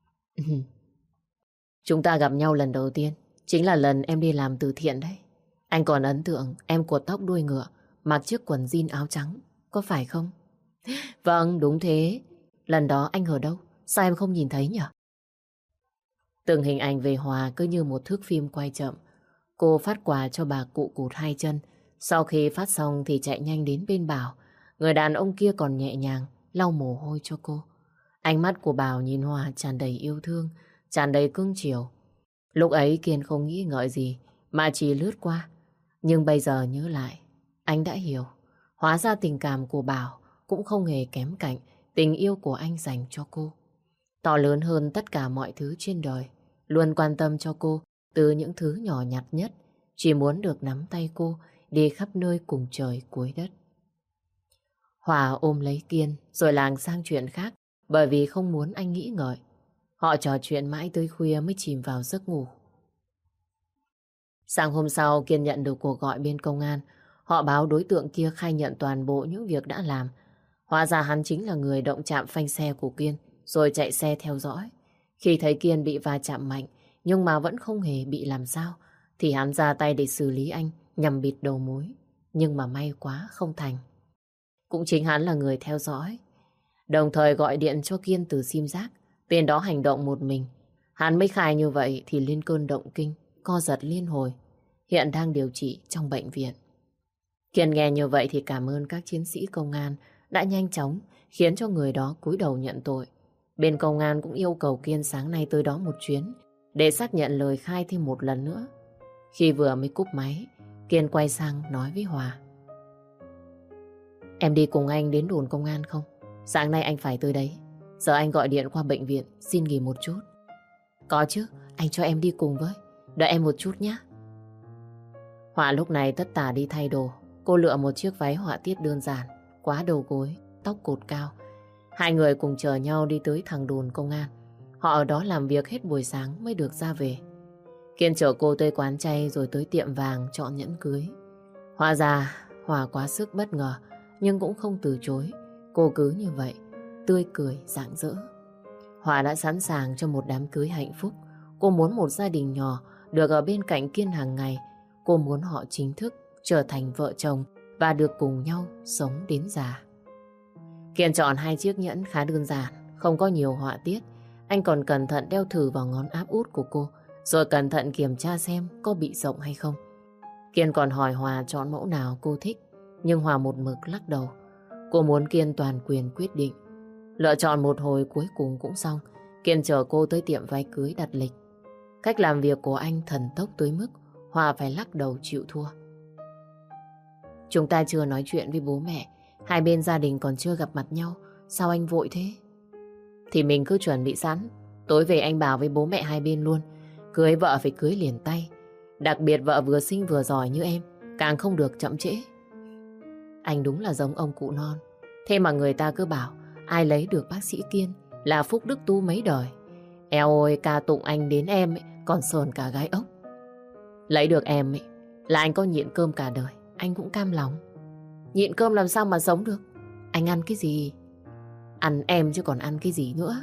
Chúng ta gặp nhau lần đầu tiên, chính là lần em đi làm từ thiện đấy. Anh còn ấn tượng em cột tóc đuôi ngựa, mặc chiếc quần jean áo trắng, có phải không? Vâng, đúng thế. Lần đó anh ở đâu? Sao em không nhìn thấy nhỉ? Từng hình ảnh về Hòa cứ như một thước phim quay chậm. Cô phát quà cho bà cụ cụt hai chân. Sau khi phát xong thì chạy nhanh đến bên Bảo. Người đàn ông kia còn nhẹ nhàng lau mồ hôi cho cô. Ánh mắt của Bảo nhìn Hòa tràn đầy yêu thương, tràn đầy cưng chiều. Lúc ấy Kiên không nghĩ ngợi gì mà chỉ lướt qua. Nhưng bây giờ nhớ lại, anh đã hiểu. Hóa ra tình cảm của Bảo cũng không hề kém cạnh tình yêu của anh dành cho cô. To lớn hơn tất cả mọi thứ trên đời. Luôn quan tâm cho cô từ những thứ nhỏ nhặt nhất. Chỉ muốn được nắm tay cô đi khắp nơi cùng trời cuối đất. Hòa ôm lấy Kiên rồi làng sang chuyện khác bởi vì không muốn anh nghĩ ngợi. Họ trò chuyện mãi tới khuya mới chìm vào giấc ngủ. Sáng hôm sau Kiên nhận được cuộc gọi bên công an. Họ báo đối tượng kia khai nhận toàn bộ những việc đã làm. Hóa ra hắn chính là người động chạm phanh xe của Kiên rồi chạy xe theo dõi. Khi thấy Kiên bị va chạm mạnh nhưng mà vẫn không hề bị làm sao thì hắn ra tay để xử lý anh nhằm bịt đầu mối. Nhưng mà may quá không thành. Cũng chính hắn là người theo dõi. Đồng thời gọi điện cho Kiên từ sim giác. Tên đó hành động một mình. Hắn mới khai như vậy thì lên cơn động kinh, co giật liên hồi. Hiện đang điều trị trong bệnh viện. Kiên nghe như vậy thì cảm ơn các chiến sĩ công an đã nhanh chóng khiến cho người đó cúi đầu nhận tội. Bên công an cũng yêu cầu Kiên sáng nay tới đó một chuyến để xác nhận lời khai thêm một lần nữa. Khi vừa mới cúp máy, Kiên quay sang nói với Hòa. Em đi cùng anh đến đồn công an không? Sáng nay anh phải tới đấy. Giờ anh gọi điện qua bệnh viện xin nghỉ một chút. Có chứ, anh cho em đi cùng với. Đợi em một chút nhé. Hòa lúc này tất tả đi thay đồ. Cô lựa một chiếc váy họa tiết đơn giản, quá đầu gối, tóc cột cao. Hai người cùng chờ nhau đi tới thẳng đồn công an. Họ ở đó làm việc hết buổi sáng mới được ra về. Kiên chở cô tới quán chay rồi tới tiệm vàng chọn nhẫn cưới. Hóa ra Hòa quá sức bất ngờ nhưng cũng không từ chối. Cô cứ như vậy, tươi cười rạng rỡ. Hòa đã sẵn sàng cho một đám cưới hạnh phúc. Cô muốn một gia đình nhỏ được ở bên cạnh Kiên hàng ngày. Cô muốn họ chính thức trở thành vợ chồng và được cùng nhau sống đến già. Kiên chọn hai chiếc nhẫn khá đơn giản, không có nhiều họa tiết. Anh còn cẩn thận đeo thử vào ngón áp út của cô, rồi cẩn thận kiểm tra xem có bị rộng hay không. Kiên còn hỏi Hòa chọn mẫu nào cô thích, nhưng Hòa một mực lắc đầu. Cô muốn Kiên toàn quyền quyết định. Lựa chọn một hồi cuối cùng cũng xong. Kiên chở cô tới tiệm váy cưới đặt lịch. Cách làm việc của anh thần tốc tới mức Hòa phải lắc đầu chịu thua. Chúng ta chưa nói chuyện với bố mẹ, hai bên gia đình còn chưa gặp mặt nhau. Sao anh vội thế? Thì mình cứ chuẩn bị sẵn. Tối về anh bảo với bố mẹ hai bên luôn. Cưới vợ phải cưới liền tay. Đặc biệt vợ vừa xinh vừa giỏi như em, càng không được chậm trễ. Anh đúng là giống ông cụ non. Thế mà người ta cứ bảo ai lấy được bác sĩ Kiên là phúc đức tu mấy đời. Eo ôi, ca tụng anh đến em ấy, còn sờn cả gai ốc. Lấy được em ấy, là anh có nhịn cơm cả đời, anh cũng cam lòng. Nhịn cơm làm sao mà sống được? Anh ăn cái gì? Ăn em chứ còn ăn cái gì nữa.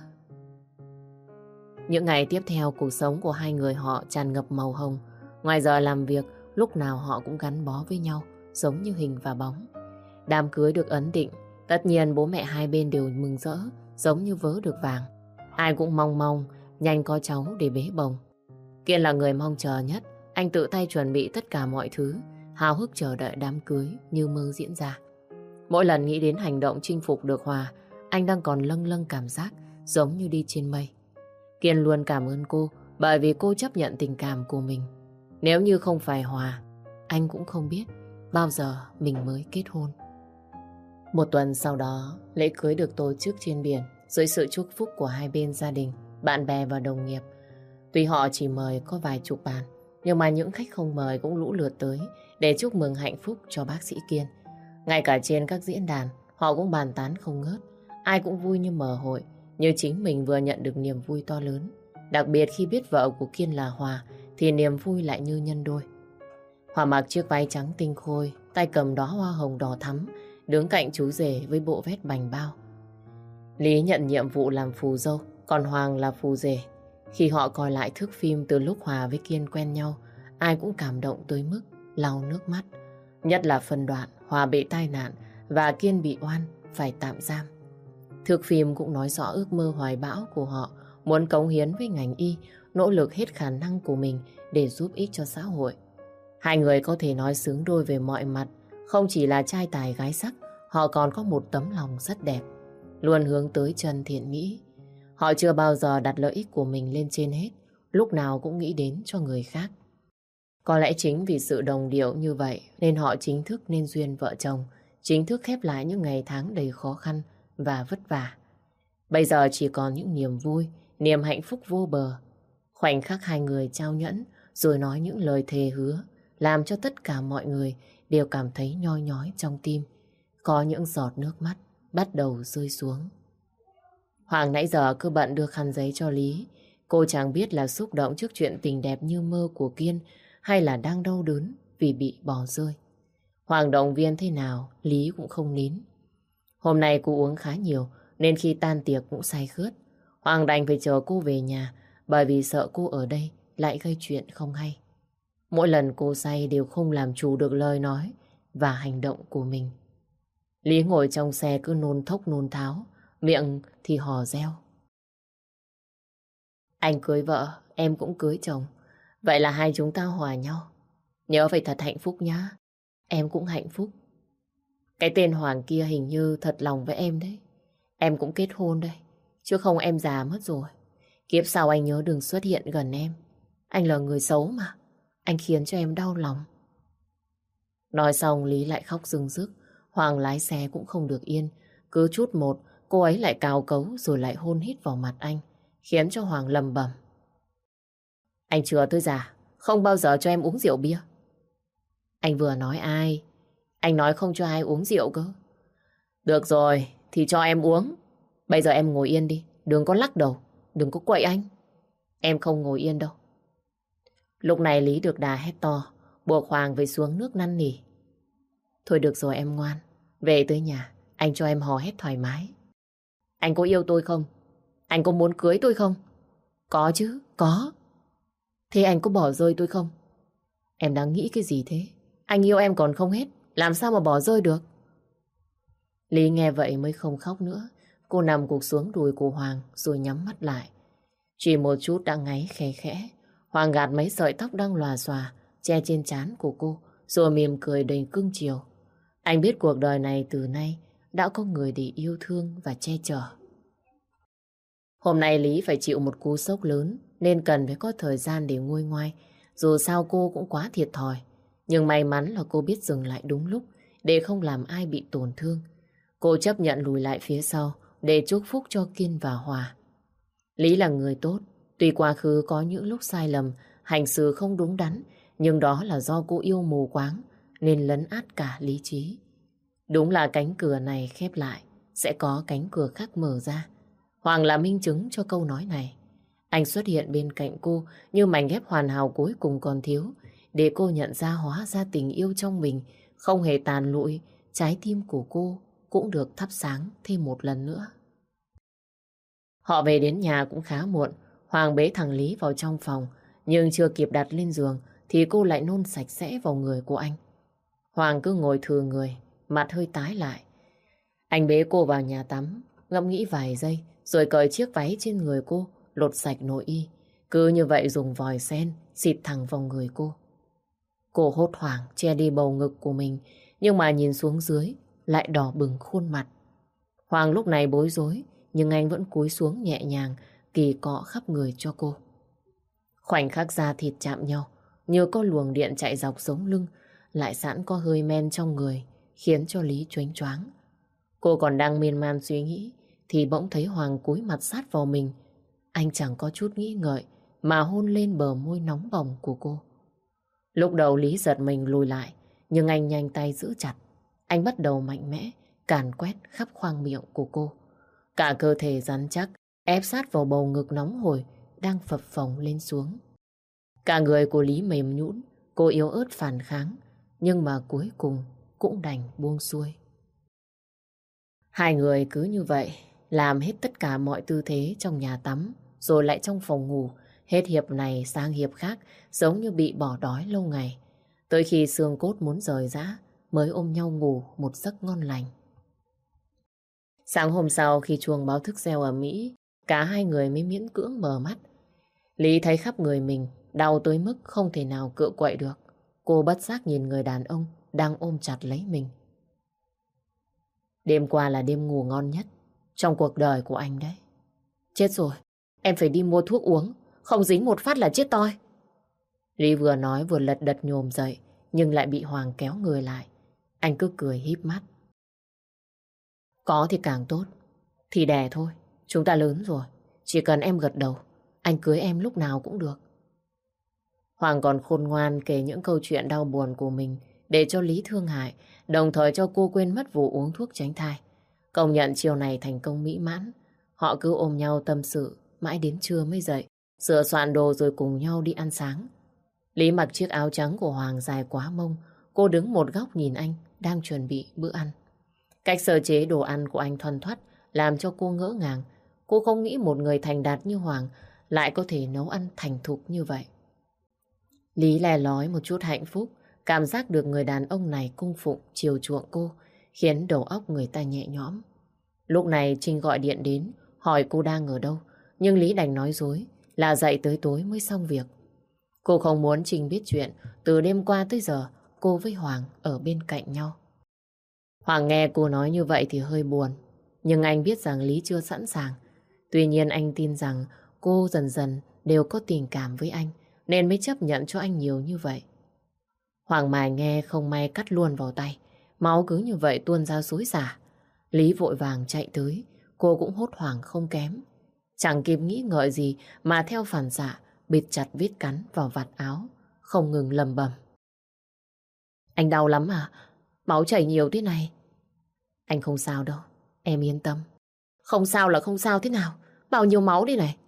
Những ngày tiếp theo, cuộc sống của hai người họ tràn ngập màu hồng. Ngoài giờ làm việc, lúc nào họ cũng gắn bó với nhau, giống như hình và bóng. Đám cưới được ấn định, tất nhiên bố mẹ hai bên đều mừng rỡ, giống như vớ được vàng. Ai cũng mong mong, nhanh có cháu để bế bồng. Kiên là người mong chờ nhất, anh tự tay chuẩn bị tất cả mọi thứ, háo hức chờ đợi đám cưới như mơ diễn ra. Mỗi lần nghĩ đến hành động chinh phục được Hòa, anh đang còn lâng lâng cảm giác giống như đi trên mây. Kiên luôn cảm ơn cô bởi vì cô chấp nhận tình cảm của mình. Nếu như không phải Hòa, anh cũng không biết bao giờ mình mới kết hôn. Một tuần sau đó, lễ cưới được tổ chức trên biển dưới sự chúc phúc của hai bên gia đình, bạn bè và đồng nghiệp. Tuy họ chỉ mời có vài chục bàn, nhưng mà những khách không mời cũng lũ lượt tới để chúc mừng hạnh phúc cho bác sĩ Kiên. Ngay cả trên các diễn đàn, họ cũng bàn tán không ngớt. Ai cũng vui như mở hội, như chính mình vừa nhận được niềm vui to lớn. Đặc biệt khi biết vợ của Kiên là Hòa, thì niềm vui lại như nhân đôi. Hòa mặc chiếc váy trắng tinh khôi, tay cầm đóa hoa hồng đỏ thắm, đứng cạnh chú rể với bộ vest bành bao. Lý nhận nhiệm vụ làm phù dâu, còn Hoàng là phù rể. Khi họ coi lại thước phim từ lúc Hòa với Kiên quen nhau, ai cũng cảm động tới mức lau nước mắt. Nhất là phần đoạn Hòa bị tai nạn và Kiên bị oan phải tạm giam. Thước phim cũng nói rõ ước mơ hoài bão của họ, muốn cống hiến với ngành y, nỗ lực hết khả năng của mình để giúp ích cho xã hội. Hai người có thể nói xứng đôi về mọi mặt, không chỉ là trai tài gái sắc, họ còn có một tấm lòng rất đẹp, luôn hướng tới chân thiện mỹ. Họ chưa bao giờ đặt lợi ích của mình lên trên hết, lúc nào cũng nghĩ đến cho người khác. Có lẽ chính vì sự đồng điệu như vậy nên họ chính thức nên duyên vợ chồng, chính thức khép lại những ngày tháng đầy khó khăn và vất vả. Bây giờ chỉ còn những niềm vui, niềm hạnh phúc vô bờ. Khoảnh khắc hai người trao nhẫn rồi nói những lời thề hứa, làm cho tất cả mọi người đều cảm thấy nhoi nhói trong tim. Có những giọt nước mắt bắt đầu rơi xuống. Hoàng nãy giờ cứ bận đưa khăn giấy cho Lý. Cô chẳng biết là xúc động trước chuyện tình đẹp như mơ của Kiên hay là đang đau đớn vì bị bỏ rơi. Hoàng động viên thế nào, Lý cũng không nín. Hôm nay cô uống khá nhiều nên khi tan tiệc cũng say khướt. Hoàng đành phải chờ cô về nhà bởi vì sợ cô ở đây lại gây chuyện không hay. Mỗi lần cô say đều không làm chủ được lời nói và hành động của mình. Lý ngồi trong xe cứ nôn thốc nôn tháo, miệng thì hò reo. Anh cưới vợ, em cũng cưới chồng. Vậy là hai chúng ta hòa nhau. Nhớ phải thật hạnh phúc nhá. Em cũng hạnh phúc. Cái tên Hoàng kia hình như thật lòng với em đấy. Em cũng kết hôn đây. Chứ không em già mất rồi. Kiếp sau anh nhớ đừng xuất hiện gần em. Anh là người xấu mà. Anh khiến cho em đau lòng. Nói xong Lý lại khóc rưng rức. Hoàng lái xe cũng không được yên. Cứ chút một, cô ấy lại cào cấu rồi lại hôn hít vào mặt anh, khiến cho Hoàng lầm bầm. Anh chưa tôi già, không bao giờ cho em uống rượu bia. Anh vừa nói ai? Anh nói không cho ai uống rượu cơ. Được rồi, thì cho em uống. Bây giờ em ngồi yên đi, đừng có lắc đầu, đừng có quậy anh. Em không ngồi yên đâu. Lúc này Lý được đà hét to, buộc Hoàng về xuống nước năn nỉ. Thôi được rồi em ngoan, về tới nhà, anh cho em hò hét thoải mái. Anh có yêu tôi không? Anh có muốn cưới tôi không? Có chứ, có. Thế anh có bỏ rơi tôi không? Em đang nghĩ cái gì thế? Anh yêu em còn không hết, làm sao mà bỏ rơi được? Lý nghe vậy mới không khóc nữa. Cô nằm gục xuống đùi của Hoàng rồi nhắm mắt lại. Chỉ một chút đã ngáy khẽ khẽ. Hoàng gạt mấy sợi tóc đang lòa xòa che trên trán của cô rồi mỉm cười đầy cưng chiều. Anh biết cuộc đời này từ nay đã có người để yêu thương và che chở. Hôm nay Lý phải chịu một cú sốc lớn nên cần phải có thời gian để nguôi ngoai. Dù sao cô cũng quá thiệt thòi. Nhưng may mắn là cô biết dừng lại đúng lúc để không làm ai bị tổn thương. Cô chấp nhận lùi lại phía sau để chúc phúc cho Kiên và Hòa. Lý là người tốt. Tuy quá khứ có những lúc sai lầm, hành xử không đúng đắn, nhưng đó là do cô yêu mù quáng nên lấn át cả lý trí. Đúng là cánh cửa này khép lại, sẽ có cánh cửa khác mở ra. Hoàng là minh chứng cho câu nói này. Anh xuất hiện bên cạnh cô như mảnh ghép hoàn hảo cuối cùng còn thiếu, để cô nhận ra hóa ra tình yêu trong mình không hề tàn lụi, trái tim của cô cũng được thắp sáng thêm một lần nữa. Họ về đến nhà cũng khá muộn. Hoàng bế thằng Lý vào trong phòng, nhưng chưa kịp đặt lên giường thì cô lại nôn sạch sẽ vào người của anh. Hoàng cứ ngồi thừ người, mặt hơi tái lại. Anh bế cô vào nhà tắm, ngẫm nghĩ vài giây rồi cởi chiếc váy trên người cô, lột sạch nội y. Cứ như vậy dùng vòi sen xịt thẳng vào người cô. Cô hốt hoảng che đi bầu ngực của mình, nhưng mà nhìn xuống dưới lại đỏ bừng khuôn mặt. Hoàng lúc này bối rối, nhưng anh vẫn cúi xuống nhẹ nhàng kỳ cọ khắp người cho cô. Khoảnh khắc da thịt chạm nhau, như có luồng điện chạy dọc sống lưng, lại sẵn có hơi men trong người, khiến cho Lý choáng choáng. Cô còn đang miên man suy nghĩ, thì bỗng thấy Hoàng cúi mặt sát vào mình. Anh chẳng có chút nghĩ ngợi, mà hôn lên bờ môi nóng bỏng của cô. Lúc đầu Lý giật mình lùi lại, nhưng anh nhanh tay giữ chặt. Anh bắt đầu mạnh mẽ, càn quét khắp khoang miệng của cô. Cả cơ thể rắn chắc, ép sát vào bầu ngực nóng hổi, đang phập phồng lên xuống. Cả người của Lý mềm nhũn, cô yếu ớt phản kháng, nhưng mà cuối cùng cũng đành buông xuôi. Hai người cứ như vậy, làm hết tất cả mọi tư thế trong nhà tắm, rồi lại trong phòng ngủ, hết hiệp này sang hiệp khác, giống như bị bỏ đói lâu ngày. Tới khi xương cốt muốn rời rã, mới ôm nhau ngủ một giấc ngon lành. Sáng hôm sau khi chuông báo thức reo ở Mỹ, cả hai người mới miễn cưỡng mở mắt. Lý thấy khắp người mình đau tới mức không thể nào cựa quậy được. Cô bất giác nhìn người đàn ông đang ôm chặt lấy mình. Đêm qua là đêm ngủ ngon nhất trong cuộc đời của anh đấy. Chết rồi, em phải đi mua thuốc uống, không dính một phát là chết toi. Lý vừa nói vừa lật đật nhổm dậy, nhưng lại bị Hoàng kéo người lại. Anh cứ cười híp mắt. Có thì càng tốt, thì đẻ thôi, chúng ta lớn rồi. Chỉ cần em gật đầu, anh cưới em lúc nào cũng được. Hoàng còn khôn ngoan kể những câu chuyện đau buồn của mình để cho Lý thương hại, đồng thời cho cô quên mất vụ uống thuốc tránh thai. Công nhận chiều này thành công mỹ mãn. Họ cứ ôm nhau tâm sự, mãi đến trưa mới dậy, sửa soạn đồ rồi cùng nhau đi ăn sáng. Lý mặc chiếc áo trắng của Hoàng dài quá mông, cô đứng một góc nhìn anh đang chuẩn bị bữa ăn. Cách sơ chế đồ ăn của anh thoăn thoắt làm cho cô ngỡ ngàng. Cô không nghĩ một người thành đạt như Hoàng lại có thể nấu ăn thành thục như vậy. Lý lè lói một chút hạnh phúc, cảm giác được người đàn ông này cung phụng chiều chuộng cô, khiến đầu óc người ta nhẹ nhõm. Lúc này Trinh gọi điện đến, hỏi cô đang ở đâu, nhưng Lý đành nói dối là dậy tới tối mới xong việc. Cô không muốn Trinh biết chuyện, từ đêm qua tới giờ cô với Hoàng ở bên cạnh nhau. Hoàng nghe cô nói như vậy thì hơi buồn, nhưng anh biết rằng Lý chưa sẵn sàng. Tuy nhiên anh tin rằng cô dần dần đều có tình cảm với anh, nên mới chấp nhận cho anh nhiều như vậy. Hoàng Mài nghe không may cắt luôn vào tay, máu cứ như vậy tuôn ra xối xả. Lý vội vàng chạy tới, cô cũng hốt hoảng không kém. Chẳng kịp nghĩ ngợi gì mà theo phản xạ bịt chặt vết cắn vào vạt áo, không ngừng lầm bầm. Anh đau lắm à? Máu chảy nhiều thế này. Anh không sao đâu, em yên tâm. Không sao là không sao thế nào? Bao nhiêu máu đi này?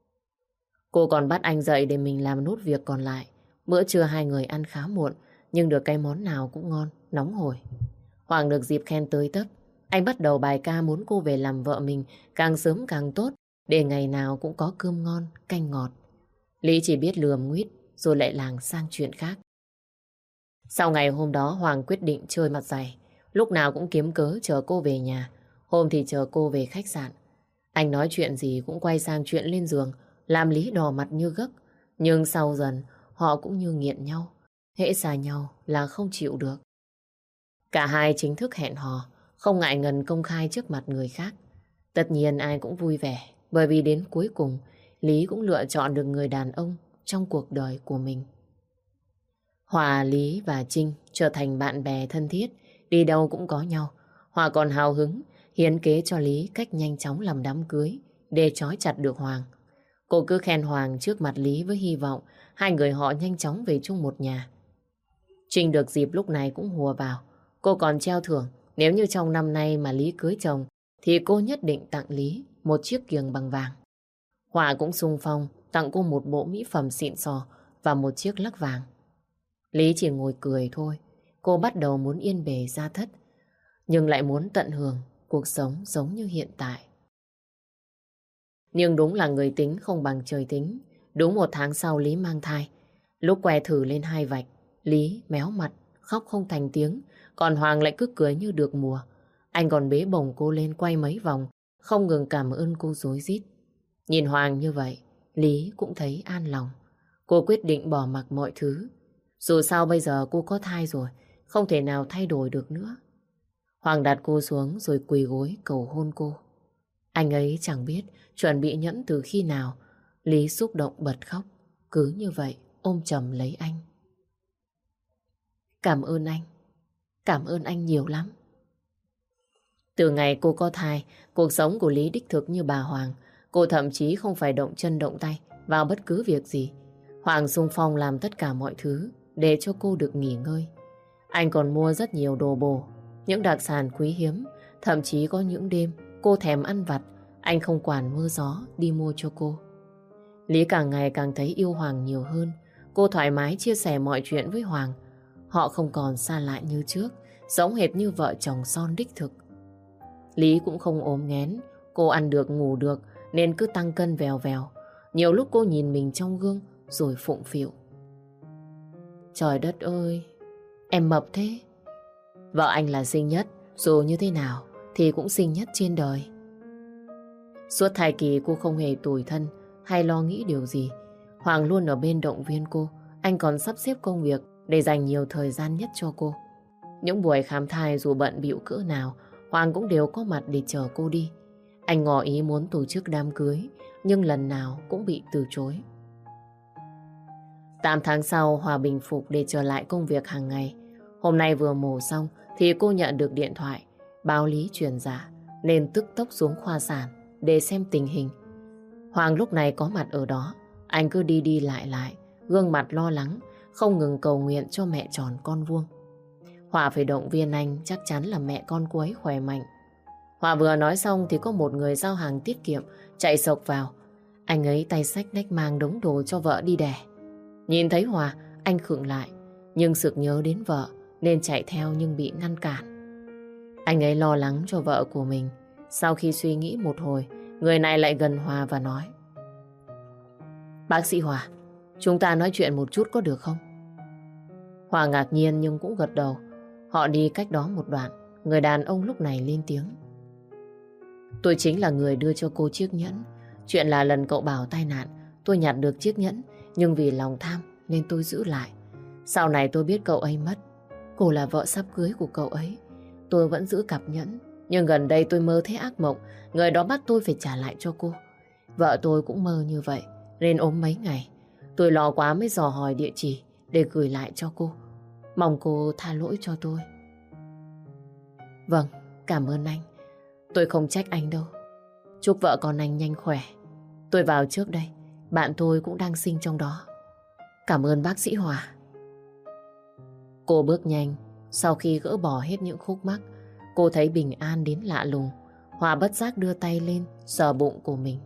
Cô còn bắt anh dậy để mình làm nốt việc còn lại. Bữa trưa hai người ăn khá muộn, nhưng được cái món nào cũng ngon, nóng hổi. Hoàng được dịp khen tới tấp. Anh bắt đầu bài ca muốn cô về làm vợ mình càng sớm càng tốt, để ngày nào cũng có cơm ngon, canh ngọt. Lý chỉ biết lườm nguýt rồi lại làng sang chuyện khác. Sau ngày hôm đó Hoàng quyết định chơi mặt dày, lúc nào cũng kiếm cớ chờ cô về nhà. Hôm thì chờ cô về khách sạn. Anh nói chuyện gì cũng quay sang chuyện lên giường, làm Lý đỏ mặt như gấc. Nhưng sau dần họ cũng như nghiện nhau, hễ xa nhau là không chịu được. Cả hai chính thức hẹn hò, không ngại ngần công khai trước mặt người khác. Tất nhiên ai cũng vui vẻ, bởi vì đến cuối cùng Lý cũng lựa chọn được người đàn ông trong cuộc đời của mình. Hòa, Lý và Trinh trở thành bạn bè thân thiết, đi đâu cũng có nhau. Hòa còn hào hứng hiến kế cho Lý cách nhanh chóng làm đám cưới để trói chặt được Hoàng. Cô cứ khen Hoàng trước mặt Lý với hy vọng hai người họ nhanh chóng về chung một nhà. Trinh được dịp lúc này cũng hùa vào. Cô còn treo thưởng, nếu như trong năm nay mà Lý cưới chồng thì cô nhất định tặng Lý một chiếc kiềng bằng vàng. Hòa cũng xung phong tặng cô một bộ mỹ phẩm xịn sò và một chiếc lắc vàng. Lý chỉ ngồi cười thôi. Cô bắt đầu muốn yên bề gia thất, nhưng lại muốn tận hưởng cuộc sống giống như hiện tại. Nhưng đúng là người tính không bằng trời tính. Đúng 1 tháng sau Lý mang thai. Lúc que thử lên 2 vạch, Lý méo mặt, khóc không thành tiếng. Còn Hoàng lại cứ cười như được mùa. Anh còn bế bổng cô lên quay mấy vòng, không ngừng cảm ơn cô rối rít. Nhìn Hoàng như vậy, Lý cũng thấy an lòng. Cô quyết định bỏ mặc mọi thứ. Dù sao bây giờ cô có thai rồi, không thể nào thay đổi được nữa. Hoàng đặt cô xuống rồi quỳ gối cầu hôn cô. Anh ấy chẳng biết chuẩn bị nhẫn từ khi nào. Lý xúc động bật khóc, cứ như vậy ôm chầm lấy anh. Cảm ơn anh nhiều lắm. Từ ngày cô có thai, cuộc sống của Lý đích thực như bà Hoàng. Cô thậm chí không phải động chân động tay vào bất cứ việc gì. Hoàng xung phong làm tất cả mọi thứ để cho cô được nghỉ ngơi. Anh còn mua rất nhiều đồ bổ, những đặc sản quý hiếm. Thậm chí có những đêm cô thèm ăn vặt, anh không quản mưa gió đi mua cho cô. Lý càng ngày càng thấy yêu Hoàng nhiều hơn. Cô thoải mái chia sẻ mọi chuyện với Hoàng. Họ không còn xa lạ như trước, giống hệt như vợ chồng son đích thực. Lý cũng không ốm nghén, cô ăn được ngủ được nên cứ tăng cân vèo vèo. Nhiều lúc cô nhìn mình trong gương rồi phụng phịu. Trời đất ơi, em mập thế. Vợ anh là xinh nhất, dù như thế nào thì cũng xinh nhất trên đời. Suốt thai kỳ cô không hề tủi thân hay lo nghĩ điều gì. Hoàng luôn ở bên động viên cô. Anh còn sắp xếp công việc để dành nhiều thời gian nhất cho cô. Những buổi khám thai dù bận bịu cỡ nào, Hoàng cũng đều có mặt để chờ cô đi. Anh ngỏ ý muốn tổ chức đám cưới, nhưng lần nào cũng bị từ chối. 8 tháng sau, Hòa bình phục để trở lại công việc hàng ngày. Hôm nay vừa mổ xong thì cô nhận được điện thoại báo Lý chuyển dạ, nên tức tốc xuống khoa sản để xem tình hình. Hoàng lúc này có mặt ở đó. Anh cứ đi đi lại, gương mặt lo lắng, không ngừng cầu nguyện cho mẹ tròn con vuông. Hòa phải động viên anh, chắc chắn là mẹ con cô ấy khỏe mạnh. Hòa vừa nói xong thì có một người giao hàng tiết kiệm chạy xộc vào. Anh ấy tay xách nách mang đống đồ cho vợ đi đẻ. Nhìn thấy Hòa, anh khựng lại, nhưng sực nhớ đến vợ nên chạy theo nhưng bị ngăn cản. Anh ấy lo lắng cho vợ của mình. Sau khi suy nghĩ một hồi, người này lại gần Hòa và nói: "Bác sĩ Hòa, chúng ta nói chuyện một chút có được không?" Hòa ngạc nhiên nhưng cũng gật đầu. Họ đi cách đó một đoạn, người đàn ông lúc này lên tiếng: "Tôi chính là người đưa cho cô chiếc nhẫn. Chuyện là lần cậu Bảo tai nạn, tôi nhặt được chiếc nhẫn, nhưng vì lòng tham nên tôi giữ lại. Sau này tôi biết cậu ấy mất. Cô là vợ sắp cưới của cậu ấy. Tôi vẫn giữ cặp nhẫn, nhưng gần đây tôi mơ thấy ác mộng, người đó bắt tôi phải trả lại cho cô. Vợ tôi cũng mơ như vậy, nên ốm mấy ngày. Tôi lo quá mới dò hỏi địa chỉ để gửi lại cho cô. Mong cô tha lỗi cho tôi." "Vâng, cảm ơn anh. Tôi không trách anh đâu. Chúc vợ con anh nhanh khỏe. Tôi vào trước đây, bạn tôi cũng đang sinh trong đó. Cảm ơn bác sĩ Hòa." Cô bước nhanh. Sau khi gỡ bỏ hết những khúc mắc, cô thấy bình an đến lạ lùng. Hòa bất giác đưa tay lên sờ bụng của mình.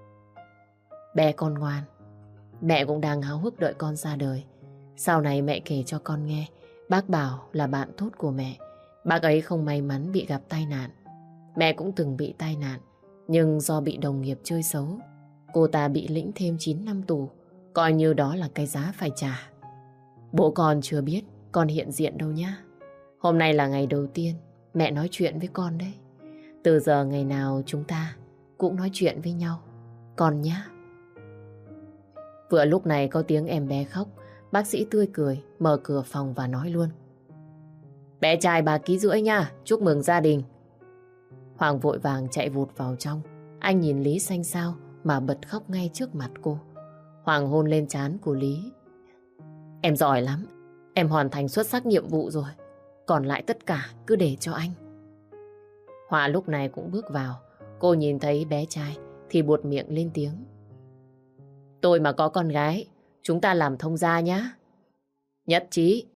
"Bé con ngoan, mẹ cũng đang háo hức đợi con ra đời. Sau này mẹ kể cho con nghe, bác Bảo là bạn tốt của mẹ. Bác ấy không may mắn bị gặp tai nạn. Mẹ cũng từng bị tai nạn, nhưng do bị đồng nghiệp chơi xấu, cô ta bị lĩnh thêm 9 năm tù. Coi như đó là cái giá phải trả. Bố con chưa biết con hiện diện đâu nhá. Hôm nay là ngày đầu tiên mẹ nói chuyện với con đấy. Từ giờ ngày nào chúng ta cũng nói chuyện với nhau, con nhá." Vừa lúc này có tiếng em bé khóc. Bác sĩ tươi cười mở cửa phòng và nói luôn: "Bé trai 3,5 kg nha, chúc mừng gia đình." Hoàng vội vàng chạy vụt vào trong. Anh nhìn Lý xanh xao mà bật khóc ngay trước mặt cô. Hoàng hôn lên trán của Lý: "Em giỏi lắm, em hoàn thành xuất sắc nhiệm vụ rồi. Còn lại tất cả cứ để cho anh." Hòa lúc này cũng bước vào. Cô nhìn thấy bé trai thì buột miệng lên tiếng: "Tôi mà có con gái, chúng ta làm thông gia nhá." "Nhất trí."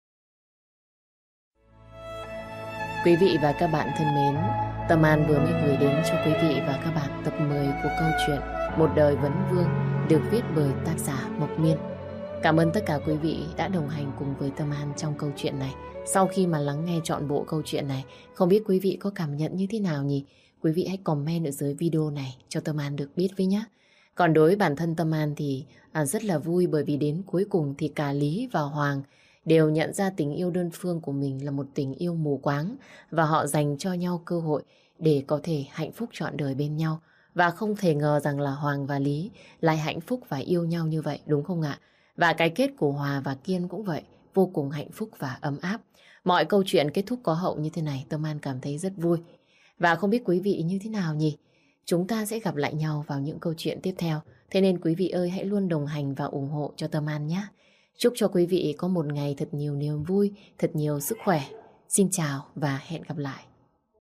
Quý vị và các bạn thân mến, Tâm An vừa mới gửi đến cho quý vị và các bạn tập 10 của câu chuyện Một đời vấn vương được viết bởi tác giả Mộc Miên. Cảm ơn tất cả quý vị đã đồng hành cùng với Tâm An trong câu chuyện này. Sau khi mà lắng nghe trọn bộ câu chuyện này, không biết quý vị có cảm nhận như thế nào nhỉ? Quý vị hãy comment ở dưới video này cho Tâm An được biết với nhé. Còn đối với bản thân Tâm An thì rất là vui, bởi vì đến cuối cùng thì cả Lý và Hoàng đều nhận ra tình yêu đơn phương của mình là một tình yêu mù quáng, và họ dành cho nhau cơ hội để có thể hạnh phúc trọn đời bên nhau. Và không thể ngờ rằng là Hoàng và Lý lại hạnh phúc và yêu nhau như vậy, đúng không ạ? Và cái kết của Hòa và Kiên cũng vậy, vô cùng hạnh phúc và ấm áp. Mọi câu chuyện kết thúc có hậu như thế này, Tâm An cảm thấy rất vui. Và không biết quý vị như thế nào nhỉ? Chúng ta sẽ gặp lại nhau vào những câu chuyện tiếp theo. Thế nên quý vị ơi, hãy luôn đồng hành và ủng hộ cho Tâm An nhé. Chúc cho quý vị có một ngày thật nhiều niềm vui, thật nhiều sức khỏe. Xin chào và hẹn gặp lại.